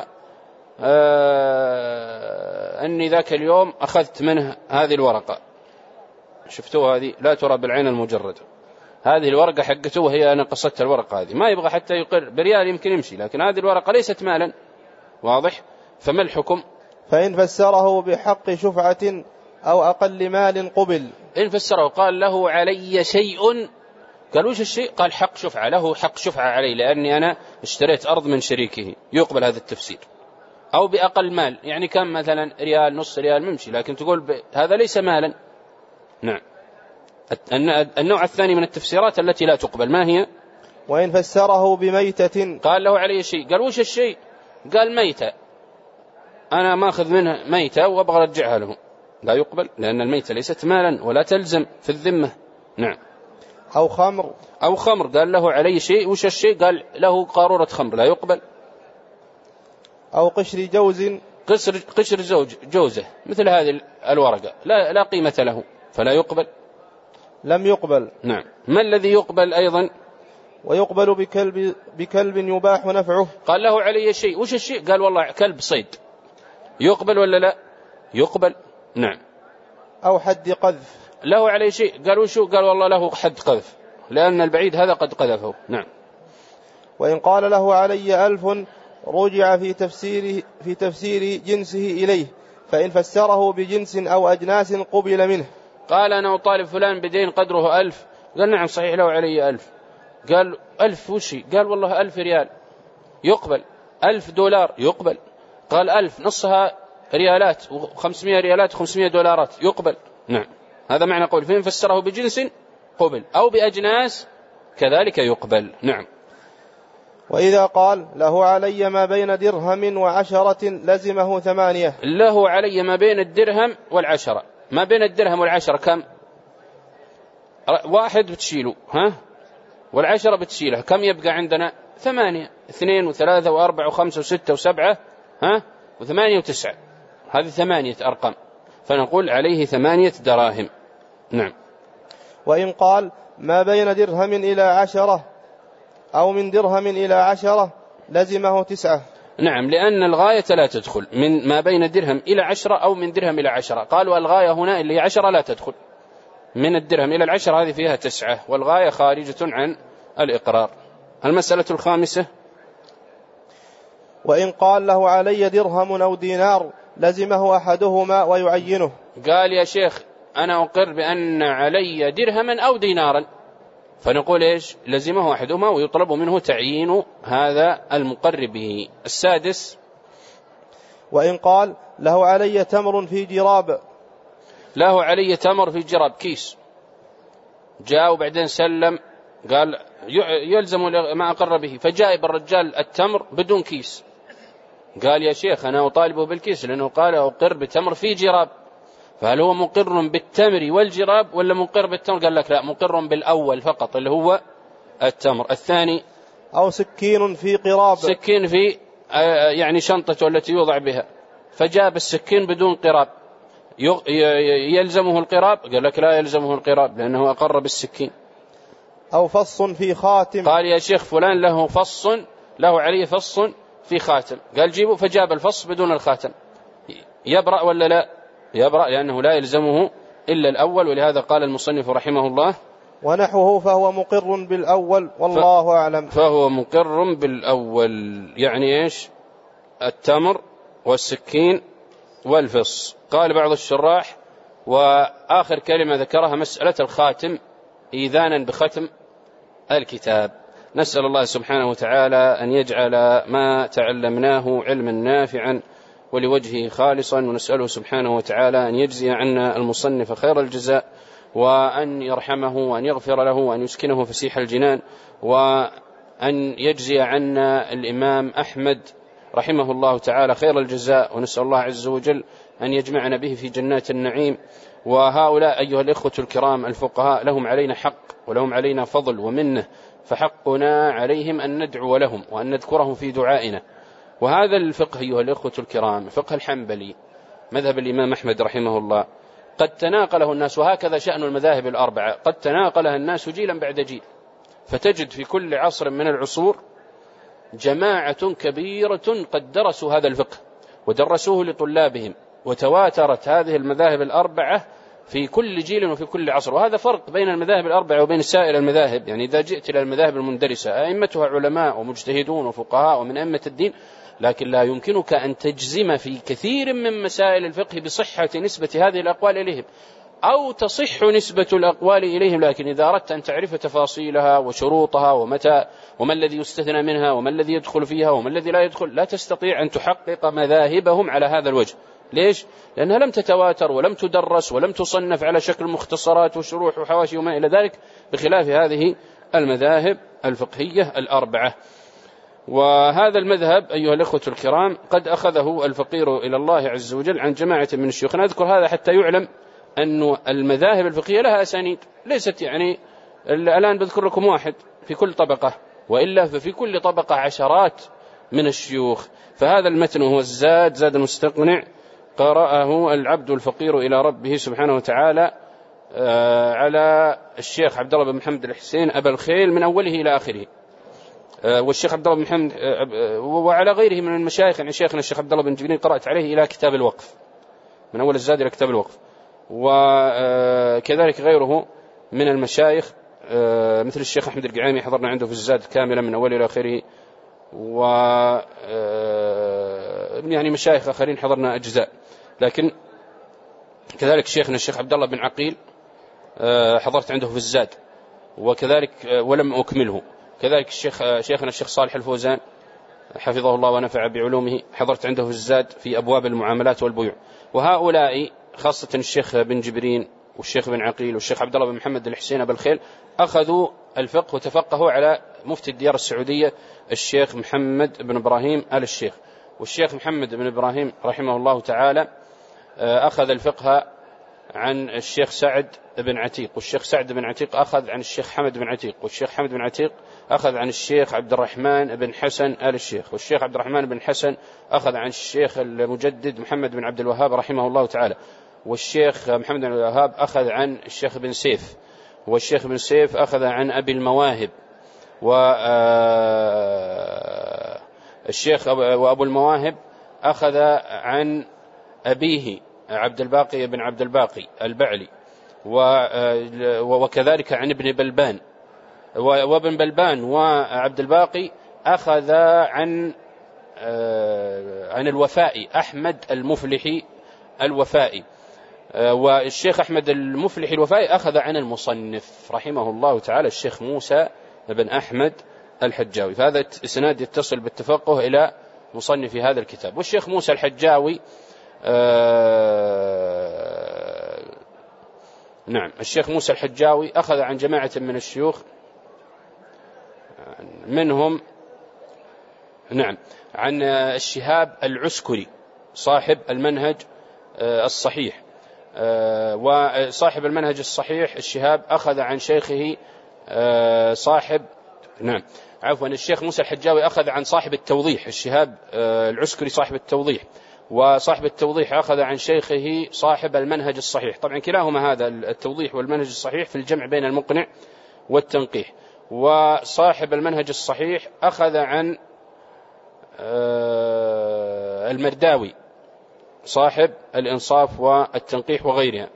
أني ذاك اليوم أخذت منه هذه الورقة، شفتوها هذه لا ترى بالعين المجردة، هذه الورقة حقته وهي أنا قصدت الورقة هذه. ما يبغى حتى يقر بريال يمكن يمشي، لكن هذه الورقة ليست مالا. واضح؟ فما الحكم؟ فإن فسره بحق شفعة أو أقل مال قبل. إن فسره قال له علي شيء، قال وش الشيء؟ قال حق شفعة، له حق شفعة علي لأني أنا اشتريت أرض من شريكه، يقبل هذا التفسير. أو بأقل مال، يعني كم مثلا ريال نص ريال ممشي، لكن تقول هذا ليس مالا. نعم. النوع الثاني من التفسيرات التي لا تقبل ما هي؟ وإن فسره بميتة، قال له علي شيء، قال وش الشيء؟ قال ميتة، أنا ما أخذ منها ميتة وأبغى أرجعها له، لا يقبل، لأن الميتة ليست مالا ولا تلزم في الذمة. نعم. أو خمر، أو خمر، قال له علي شيء، وش الشيء؟ قال له قارورة خمر، لا يقبل. أو قشر جوز، قشر جوزة مثل هذه الورقة لا قيمة له فلا يقبل. لم يقبل. نعم. ما الذي يقبل أيضا؟ ويقبل بكلب يباح نفعه. قال له علي شيء، وش الشيء؟ قال والله كلب صيد، يقبل ولا لا؟ يقبل. نعم. أو حد قذف، له علي شيء، قال وشو؟ قال والله له حد قذف، لأن البعيد هذا قد قذفه. نعم. وإن قال له علي 1000 رجع في تفسير جنسه إليه، فإن فسره بجنس أو أجناس قبل منه. قال أنا أطالب فلان بدين قدره 1000، قال نعم صحيح له علي 1000. قال 1000 وشي؟ قال والله 1000 ريال، يقبل. 1000 دولار، يقبل. قال 1000 نصها ريالات و500 ريالات و500 دولارات، يقبل. نعم. هذا معنى قول فإن فسره بجنس قبل، أو بأجناس كذلك يقبل. نعم. وإذا قال له علي ما بين درهم و10 لزمه 8. له علي ما بين الدرهم والعشرة. ما بين الدرهم والعشرة كم؟ 1 بتشيله، ها، والعشرة بتشيلها، كم يبقى عندنا؟ 8، 2 و3 و4 و5 و6 و7 و8 و9، هذه 8 أرقام، فنقول عليه 8 دراهم. نعم. وإن قال ما بين درهم إلى 10 أو من درهم إلى 10 لزمه 9. نعم، لأن الغاية لا تدخل من ما بين درهم إلى 10 أو من درهم إلى 10. قالوا الغاية هنا اللي 10 لا تدخل، من الدرهم إلى 10 هذه فيها 9، والغاية خارجة عن الإقرار. المسألة الخامسة: وإن قال له علي درهم أو دينار لزمه أحدهما ويعينه. قال يا شيخ أنا أقر بأن علي درهما أو دينارا، فنقول إيش؟ لزمه أحدهما ويطلب منه تعيين هذا المقر به. السادس: وإن قال له علي تمر في جراب. له علي تمر في جراب، كيس، جاء وبعدين سلم قال يلزم ما أقر به، فجاء بالرجال التمر بدون كيس، قال يا شيخ أنا أطالبه بالكيس لأنه قال أقر بتمر في جراب، فهل هو مقر بالتمر والجراب ولا مقر بالتمر؟ قال لك لا، مقر بالأول فقط اللي هو التمر. الثاني: أو سكين في قراب. سكين في يعني شنطته التي يوضع بها، فجاء بالسكين بدون قراب، يلزمه القراب؟ قال لك لا يلزمه القراب لأنه أقر بالسكين. أو فص في خاتم. قال يا شيخ فلان له فص، له عليه فص في خاتم، قال جيبه، فجاب الفص بدون الخاتم، يبرأ ولا لا؟ يبرأ، لأنه لا يلزمه إلا الأول، ولهذا قال المصنف رحمه الله: ونحوه فهو مقر بالأول والله أعلم. فهو مقر بالأول، يعني إيش؟ التمر والسكين والفص. قال بعض الشراح: وآخر كلمة ذكرها مسألة الخاتم إيذانا بختم الكتاب. نسأل الله سبحانه وتعالى أن يجعل ما تعلمناه علما نافعا ولوجهه خالصا، ونسأله سبحانه وتعالى أن يجزي عنا المصنف خير الجزاء، وأن يرحمه وأن يغفر له وأن يسكنه فسيح الجنان، وأن يجزي عنا الإمام أحمد رحمه الله تعالى خير الجزاء، ونسأل الله عز وجل أن يجمعنا به في جنات النعيم. وهؤلاء أيها الإخوة الكرام الفقهاء لهم علينا حق ولهم علينا فضل ومنه، فحقنا عليهم أن ندعو لهم وأن نذكرهم في دعائنا. وهذا الفقه أيها الإخوة الكرام، فقه الحنبلي مذهب الإمام أحمد رحمه الله، قد تناقله الناس، وهكذا شأن المذاهب الأربعة، قد تناقلها الناس جيلا بعد جيل، فتجد في كل عصر من العصور جماعة كبيرة قد درسوا هذا الفقه ودرسوه لطلابهم، وتواترت هذه المذاهب الأربعة في كل جيل وفي كل عصر. وهذا فرق بين المذاهب الأربعة وبين سائر المذاهب. يعني إذا جئت إلى المذاهب المندرسة أئمتها علماء ومجتهدون وفقهاء ومن أئمة الدين، لكن لا يمكنك أن تجزم في كثير من مسائل الفقه بصحة نسبة هذه الأقوال إليهم، أو تصح نسبة الأقوال إليهم، لكن إذا أردت أن تعرف تفاصيلها وشروطها ومتى وما الذي يستثنى منها وما الذي يدخل فيها وما الذي لا يدخل، لا تستطيع أن تحقق مذاهبهم على هذا الوجه. ليش؟ لأنها لم تتواتر ولم تدرس ولم تصنف على شكل مختصرات وشروح وحواشي وما إلى ذلك، بخلاف هذه المذاهب الفقهية الأربعة. وهذا المذهب أيها الأخوة الكرام قد أخذه الفقير إلى الله عز وجل عن جماعة من الشيوخ. نذكر هذا حتى يعلم أن المذاهب الفقهية لها أسانيد، ليست يعني الآن بذكر لكم واحد في كل طبقة، وإلا ففي كل طبقة عشرات من الشيوخ. فهذا المتن هو الزاد، زاد المستقنع، قرأه العبد الفقير إلى ربه سبحانه وتعالى على الشيخ عبد الله بن محمد الحسين أبا الخيل من أوله إلى آخره، والشيخ عبد الله بن محمد، وعلى غيره من المشايخ. يعني شيخنا الشيخ عبد الله بن جبرين قرأت عليه إلى كتاب الوقف، من أول الزاد إلى كتاب الوقف، وكذلك غيره من المشايخ مثل الشيخ أحمد القعامي حضرنا عنده في الزاد كاملا من أوله إلى آخره، و يعني مشايخ آخرين حضرنا أجزاء. لكن كذلك شيخنا الشيخ عبد الله بن عقيل حضرت عنده في الزاد، وكذلك ولم أكمله. كذلك شيخنا الشيخ صالح الفوزان حفظه الله ونفع بعلومه، حضرت عنده في الزاد في أبواب المعاملات والبيوع. وهؤلاء خاصة الشيخ بن جبرين والشيخ بن عقيل والشيخ عبد الله بن محمد الحسين أبا الخيل أخذوا الفقه وتفقهوا على مفتي الديار السعودية الشيخ محمد بن إبراهيم آل الشيخ. والشيخ محمد بن إبراهيم رحمه الله تعالى أخذ الفقه عن الشيخ سعد بن عتيق، والشيخ سعد بن عتيق أخذ عن الشيخ حمد بن عتيق، والشيخ حمد بن عتيق أخذ عن الشيخ عبد الرحمن بن حسن آل الشيخ، والشيخ عبد الرحمن بن حسن أخذ عن الشيخ المجدد محمد بن عبد الوهاب رحمه الله تعالى، والشيخ محمد بن الوهاب أخذ عن الشيخ بن سيف، والشيخ بن سيف أخذ عن أبي المواهب، والشيخ وأبو المواهب أخذ عن أبيه عبد الباقي بن عبد الباقي البعلي، وكذلك عن ابن بلبان، وابن بلبان وعبد الباقي أخذ عن الوفائي أحمد المفلحي الوفائي، والشيخ أحمد المفلحي الوفائي أخذ عن المصنف رحمه الله تعالى الشيخ موسى بن أحمد الحجاوي. فهذا إسناد يتصل بالتفقه إلى مصنف هذا الكتاب. والشيخ موسى الحجاوي نعم، الشيخ موسى الحجاوي أخذ عن جماعة من الشيوخ، منهم نعم عن الشهاب العسكري صاحب المنهج الصحيح، وصاحب المنهج الصحيح الشهاب أخذ عن شيخه صاحب نعم عفوا الشيخ موسى الحجاوي أخذ عن صاحب التوضيح الشهاب العسكري صاحب التوضيح، وصاحب التوضيح أخذ عن شيخه صاحب المنهج الصحيح. طبعا كلاهما هذا التوضيح والمنهج الصحيح في الجمع بين المقنع والتنقيح. وصاحب المنهج الصحيح أخذ عن المرداوي صاحب الإنصاف والتنقيح وغيرها،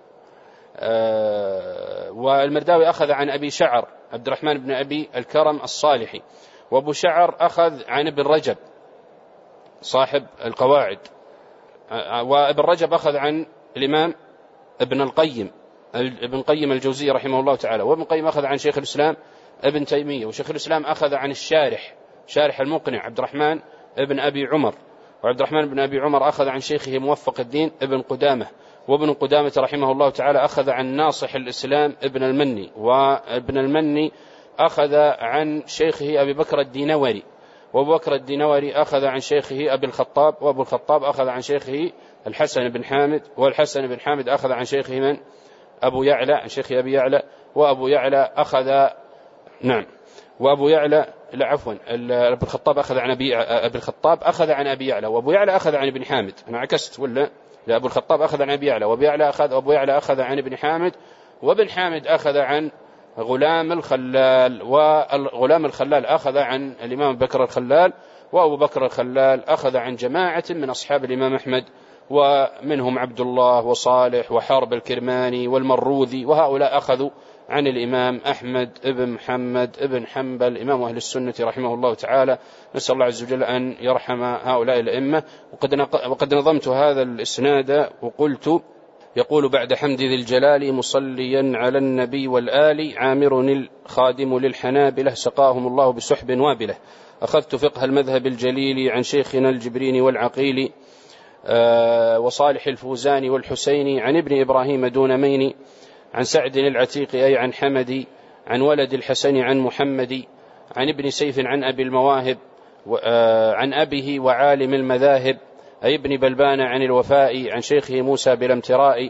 والمرداوي أخذ عن أبي شعر عبد الرحمن بن أبي الكرم الصالحي، وأبو شعر أخذ عن ابن رجب صاحب القواعد، وابن رجب أخذ عن الإمام ابن القيم الجوزي رحمه الله تعالى، وابن القيم أخذ عن شيخ الإسلام ابن تيمية، وشيخ الإسلام أخذ عن شارح المقنع عبد الرحمن ابن أبي عمر، وعبد الرحمن بن أبي عمر أخذ عن شيخه موفق الدين ابن قدامة، وابن قدامة رحمه الله تعالى أخذ عن ناصح الإسلام ابن المني، وابن المني أخذ عن شيخه أبي بكر الدينوري، وابو بكر الدينوري أخذ عن شيخه أبي الخطاب، وابو الخطاب أخذ عن شيخه الحسن بن حامد، والحسن بن حامد أخذ عن شيخه من أبو يعلى عن شيخه أبي يعلى، وأبو يعلى أخذ نعم وأبو يعلى لا عفوا أبو الخطاب أخذ عن أبي الخطاب أخذ عن أبي يعلى، وأبو يعلى أخذ عن ابن حامد، أنا عكست ولا لا؟ أبو الخطاب أخذ عن أبي يعلى، وأبو يعلى أخذ عن ابن حامد، وابن حامد أخذ عن غلام الخلال، وغلام الخلال أخذ عن الإمام بكر الخلال، وأبو بكر الخلال أخذ عن جماعة من أصحاب الإمام أحمد، ومنهم عبد الله وصالح وحرب الكرماني والمروذي، وهؤلاء أخذوا عن الإمام أحمد ابن محمد ابن حنبل إمام أهل السنة رحمه الله تعالى. نسأل الله عز وجل أن يرحم هؤلاء الأئمة. وقد نظمت هذا الإسناد وقلت: يقول بعد حمد ذي الجلال مصليا على النبي والآل، عامر الخادم للحنابلة سقاهم الله بسحب وابلة، أخذت فقه المذهب الجليل عن شيخنا الجبرين والعقيل، وصالح الفوزاني والحسيني، عن ابن إبراهيم دون مين، عن سعد العتيق أي عن حمدي، عن ولد الحسن عن محمد، عن ابن سيف عن أبي المواهب، عن أبيه وعالم المذاهب أي ابن بلبان عن الوفاء، عن شيخه موسى بالامتراء،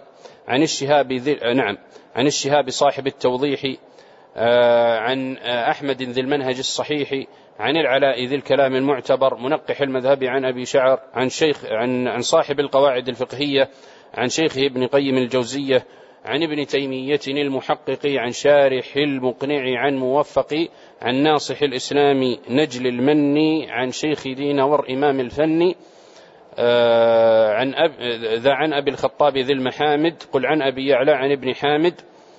عن الشهاب صاحب التوضيح، عن أحمد ذي المنهج الصحيح، عن العلاء ذي الكلام المعتبر منقح المذهب، عن أبي شعر عن صاحب القواعد الفقهية، عن شيخه ابن قيم الجوزية، عن ابن تيمية المحقق، عن شارح المقنع، عن موفق، عن ناصح الإسلام نجل المني، عن شيخ دينور إمام الفن، عن أبي الخطاب ذي المحامد، قل عن أبي يعلى عن ابن حامد،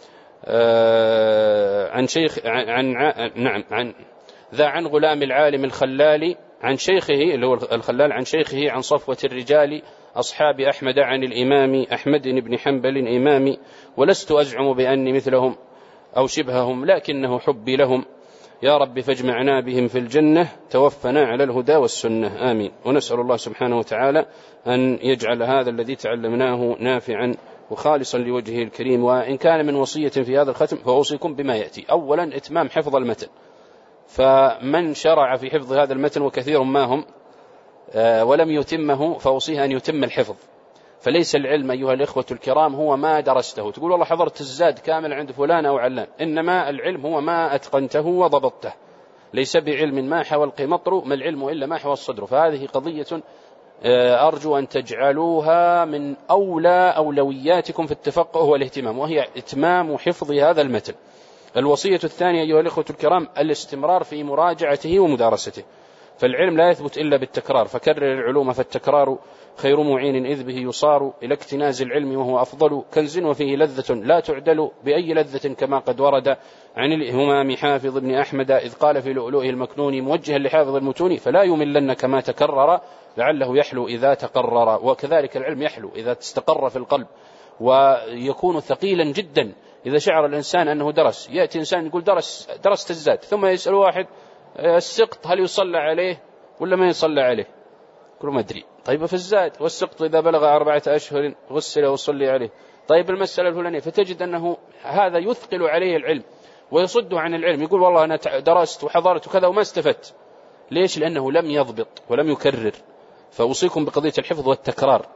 عن غلام العالم الخلال، عن شيخه اللي هو الخلال، عن شيخه عن صفوة الرجال أصحاب أحمد، عن الإمام أحمد بن حنبل إمامي، ولست أزعم بأني مثلهم أو شبههم، لكنه حبي لهم، يا رب فاجمعنا بهم في الجنة، توفنا على الهدى والسنة، آمين. ونسأل الله سبحانه وتعالى أن يجعل هذا الذي تعلمناه نافعا وخالصا لوجهه الكريم. وإن كان من وصية في هذا الختم فأوصيكم بما يأتي: أولا إتمام حفظ المتن، فمن شرع في حفظ هذا المتن وكثير ما هم ولم يتمه فأوصيه أن يتم الحفظ. فليس العلم أيها الإخوة الكرام هو ما درسته تقول والله حضرت الزاد كامل عند فلان أو علان، إنما العلم هو ما أتقنته وضبطته. ليس بعلم ما حوى القمطر، ما العلم إلا ما حوى الصدر. فهذه قضية أرجو أن تجعلوها من أولوياتكم في التفقه والاهتمام، وهي إتمام حفظ هذا المتن. الوصية الثانية أيها الإخوة الكرام الاستمرار في مراجعته ومدارسته، فالعلم لا يثبت إلا بالتكرار، فكرر العلوم فالتكرار خير معين إذ به يصار إلى اكتناز العلم وهو أفضل كنز وفيه لذة لا تعدل بأي لذة، كما قد ورد عن الإمام حافظ بن أحمد إذ قال في لؤلؤه المكنون موجها لحافظ المتون فلا يملن كما تكرر لعله يحلو إذا تقرر. وكذلك العلم يحلو إذا استقر في القلب، ويكون ثقيلا جدا إذا شعر الإنسان أنه درس. يأتي إنسان يقول درست الزاد، ثم يسأل واحد السقط هل يصلى عليه ولا ما يصلى عليه؟ يقول ما أدري. طيب في الزاد والسقط إذا بلغ 4 أشهر غسل وصلي عليه. طيب المسألة الفلانية، فتجد أنه هذا يثقل عليه العلم ويصده عن العلم، يقول والله أنا درست وحضرت وكذا وما استفدت. ليش؟ لأنه لم يضبط ولم يكرر. فأوصيكم بقضية الحفظ والتكرار،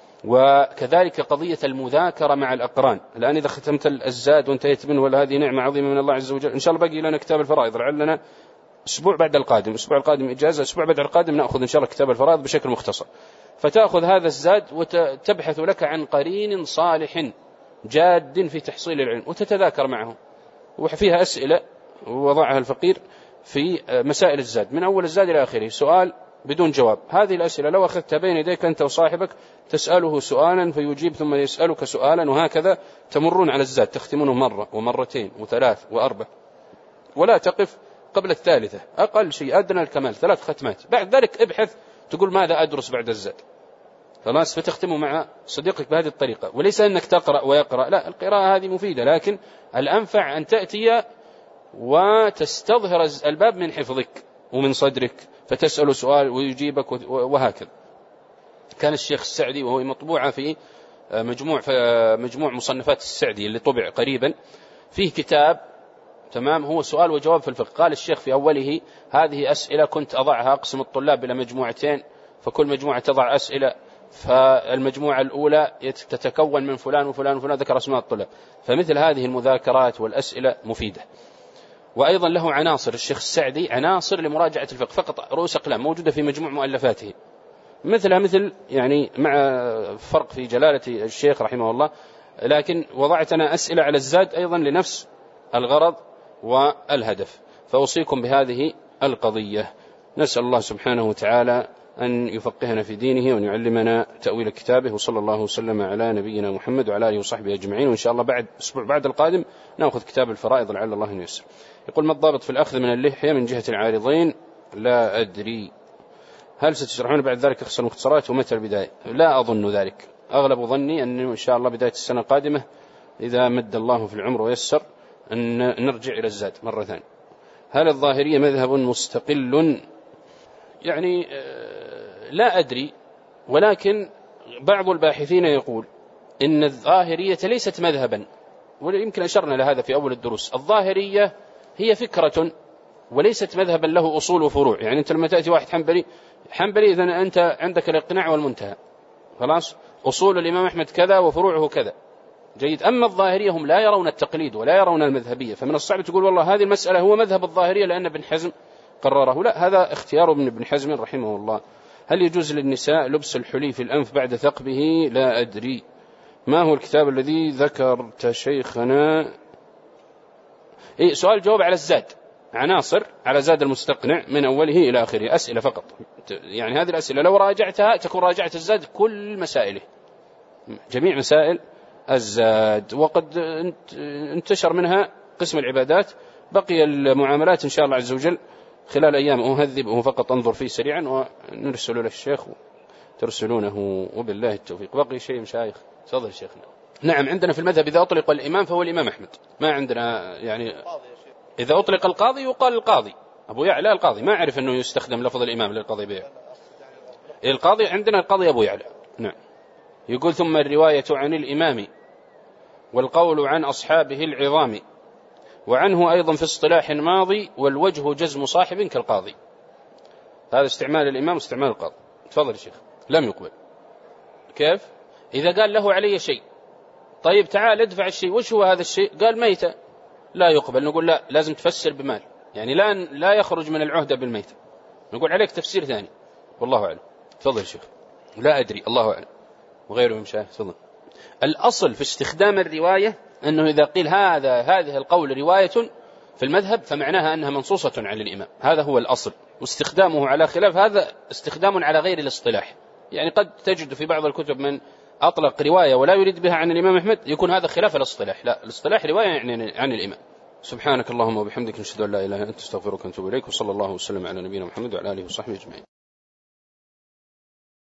وكذلك قضية المذاكرة مع الأقران. الآن إذا ختمت الزاد وانتهيت منه وهذه نعمة عظيمة من الله عز وجل، إن شاء الله بقي لنا كتاب الفرائض، لعلنا أسبوع بعد القادم، الأسبوع القادم إجازة، أسبوع بعد القادم نأخذ إن شاء الله كتاب الفرائض بشكل مختصر. فتأخذ هذا الزاد وتبحث لك عن قرين صالح جاد في تحصيل العلم وتتذاكر معه، وفيها أسئلة ووضعها الفقير في مسائل الزاد من أول الزاد إلى آخره، سؤال بدون جواب. هذه الأسئلة لو أخذتها بين يديك أنت وصاحبك تسأله سؤالا فيجيب ثم يسألك سؤالا، وهكذا تمرون على الزاد تختمونه مرة ومرتين وثلاث وأربع، ولا تقف قبل الثالثة، أقل شيء أدنى الكمال 3 ختمات. بعد ذلك ابحث تقول ماذا أدرس بعد الزاد، خلاص فتختمه مع صديقك بهذه الطريقة. وليس أنك تقرأ ويقرأ، لا، القراءة هذه مفيدة، لكن الأنفع أن تأتي وتستظهر الباب من حفظك ومن صدرك، فتسأل سؤال ويجيبك وهكذا. كان الشيخ السعدي وهو مطبوعة في مجموع مصنفات السعدي اللي طبع قريبا، فيه كتاب تمام هو سؤال وجواب في الفقه. قال الشيخ في أوله هذه أسئلة كنت أضعها أقسم الطلاب إلى مجموعتين، فكل مجموعة تضع أسئلة، فالمجموعة الأولى تتكون من فلان وفلان وفلان، ذكر أسماء الطلاب. فمثل هذه المذاكرات والأسئلة مفيدة. وأيضا له عناصر الشيخ السعدي، عناصر لمراجعة الفقه فقط، رؤوس أقلام موجودة في مجموع مؤلفاته، مثل يعني مع فرق في جلالة الشيخ رحمه الله، لكن وضعت أنا أسئلة على الزاد أيضا لنفس الغرض والهدف. فأوصيكم بهذه القضية. نسأل الله سبحانه وتعالى أن يفقهنا في دينه وأن يعلمنا تأويل كتابه، وصلى الله وسلم على نبينا محمد وعلى آله وصحبه أجمعين. وإن شاء الله بعد أسبوع بعد القادم نأخذ كتاب الفرائض لعل الله أن ييسر. يقول ما الضابط في الأخذ من اللحية من جهة العارضين؟ لا أدري. هل ستشرحون بعد ذلك أخصر المختصرات ومتى البداية؟ لا أظن ذلك، أغلب ظني أن إن شاء الله بداية السنة القادمة إذا مد الله في العمر ويسر أن نرجع إلى الزاد مرة ثانية. هل الظاهرية مذهب مستقل؟ يعني لا أدري، ولكن بعض الباحثين يقول إن الظاهرية ليست مذهبا، ويمكن أشرنا لهذا في أول الدروس. الظاهرية هي فكرة وليست مذهبا له أصول وفروع. يعني أنت لما تأتي واحد حنبلي إذن أنت عندك الاقتناع والمنتهى، خلاص أصول الإمام أحمد كذا وفروعه كذا، جيد. أما الظاهرية هم لا يرون التقليد ولا يرون المذهبية، فمن الصعب تقول والله هذه المسألة هو مذهب الظاهرية لأن ابن حزم قرره، لا، هذا اختيار ابن حزم رحمه الله. هل يجوز للنساء لبس الحلي في الأنف بعد ثقبه؟ لا أدري. ما هو الكتاب الذي ذكرت شيخنا؟ سؤال جواب على الزاد، عناصر على زاد المستقنع من أوله إلى آخره، أسئلة فقط. يعني هذه الأسئلة لو راجعتها تكون راجعت الزاد كل مسائله، جميع مسائل الزاد. وقد انتشر منها قسم العبادات، بقي المعاملات إن شاء الله عز وجل خلال أيام أهذبه فقط أنظر فيه سريعا ونرسل للشيخ ترسلونه، وبالله التوفيق. بقي شيء مشايخ؟ تفضل شيخنا. نعم، عندنا في المذهب إذا أطلق الإمام فهو الإمام أحمد، ما عندنا يعني إذا أطلق القاضي يقال القاضي أبو يعلى القاضي، ما أعرف أنه يستخدم لفظ الإمام للقاضي بيع. القاضي عندنا القاضي أبو يعلى. نعم. يقول ثم الرواية عن الإمام والقول عن أصحابه العظام، وعنه أيضا في اصطلاح ماضي، والوجه جزم صاحب كالقاضي. هذا استعمال الإمام واستعمال القاضي. تفضل الشيخ. لم يقبل. كيف؟ إذا قال له علي شيء، طيب تعال ادفع الشيء، وش هو هذا الشيء؟ قال ميتة، لا يقبل. نقول لا، لازم تفسر بمال، يعني لا يخرج من العهدة بالميتة. نقول عليك تفسير ثاني، والله أعلم. تفضل شيخ. لا أدري، الله أعلم. وغيره من شاهد. تفضل. الأصل في استخدام الرواية أنه إذا قيل هذه القول رواية في المذهب فمعناها أنها منصوصة عن الإمام، هذا هو الأصل. واستخدامه على خلاف هذا استخدام على غير الاصطلاح. يعني قد تجد في بعض الكتب من أطلق رواية ولا يريد بها عن الإمام أحمد، يكون هذا خلاف الاصطلاح. لا، الاصطلاح رواية يعني عن الإمام. سبحانك اللهم وبحمدك، نشهد أن لا إله إلا أنت، استغفرك ونتوب إليك، وصلى الله وسلم على نبينا محمد وعلى آله وصحبه أجمعين.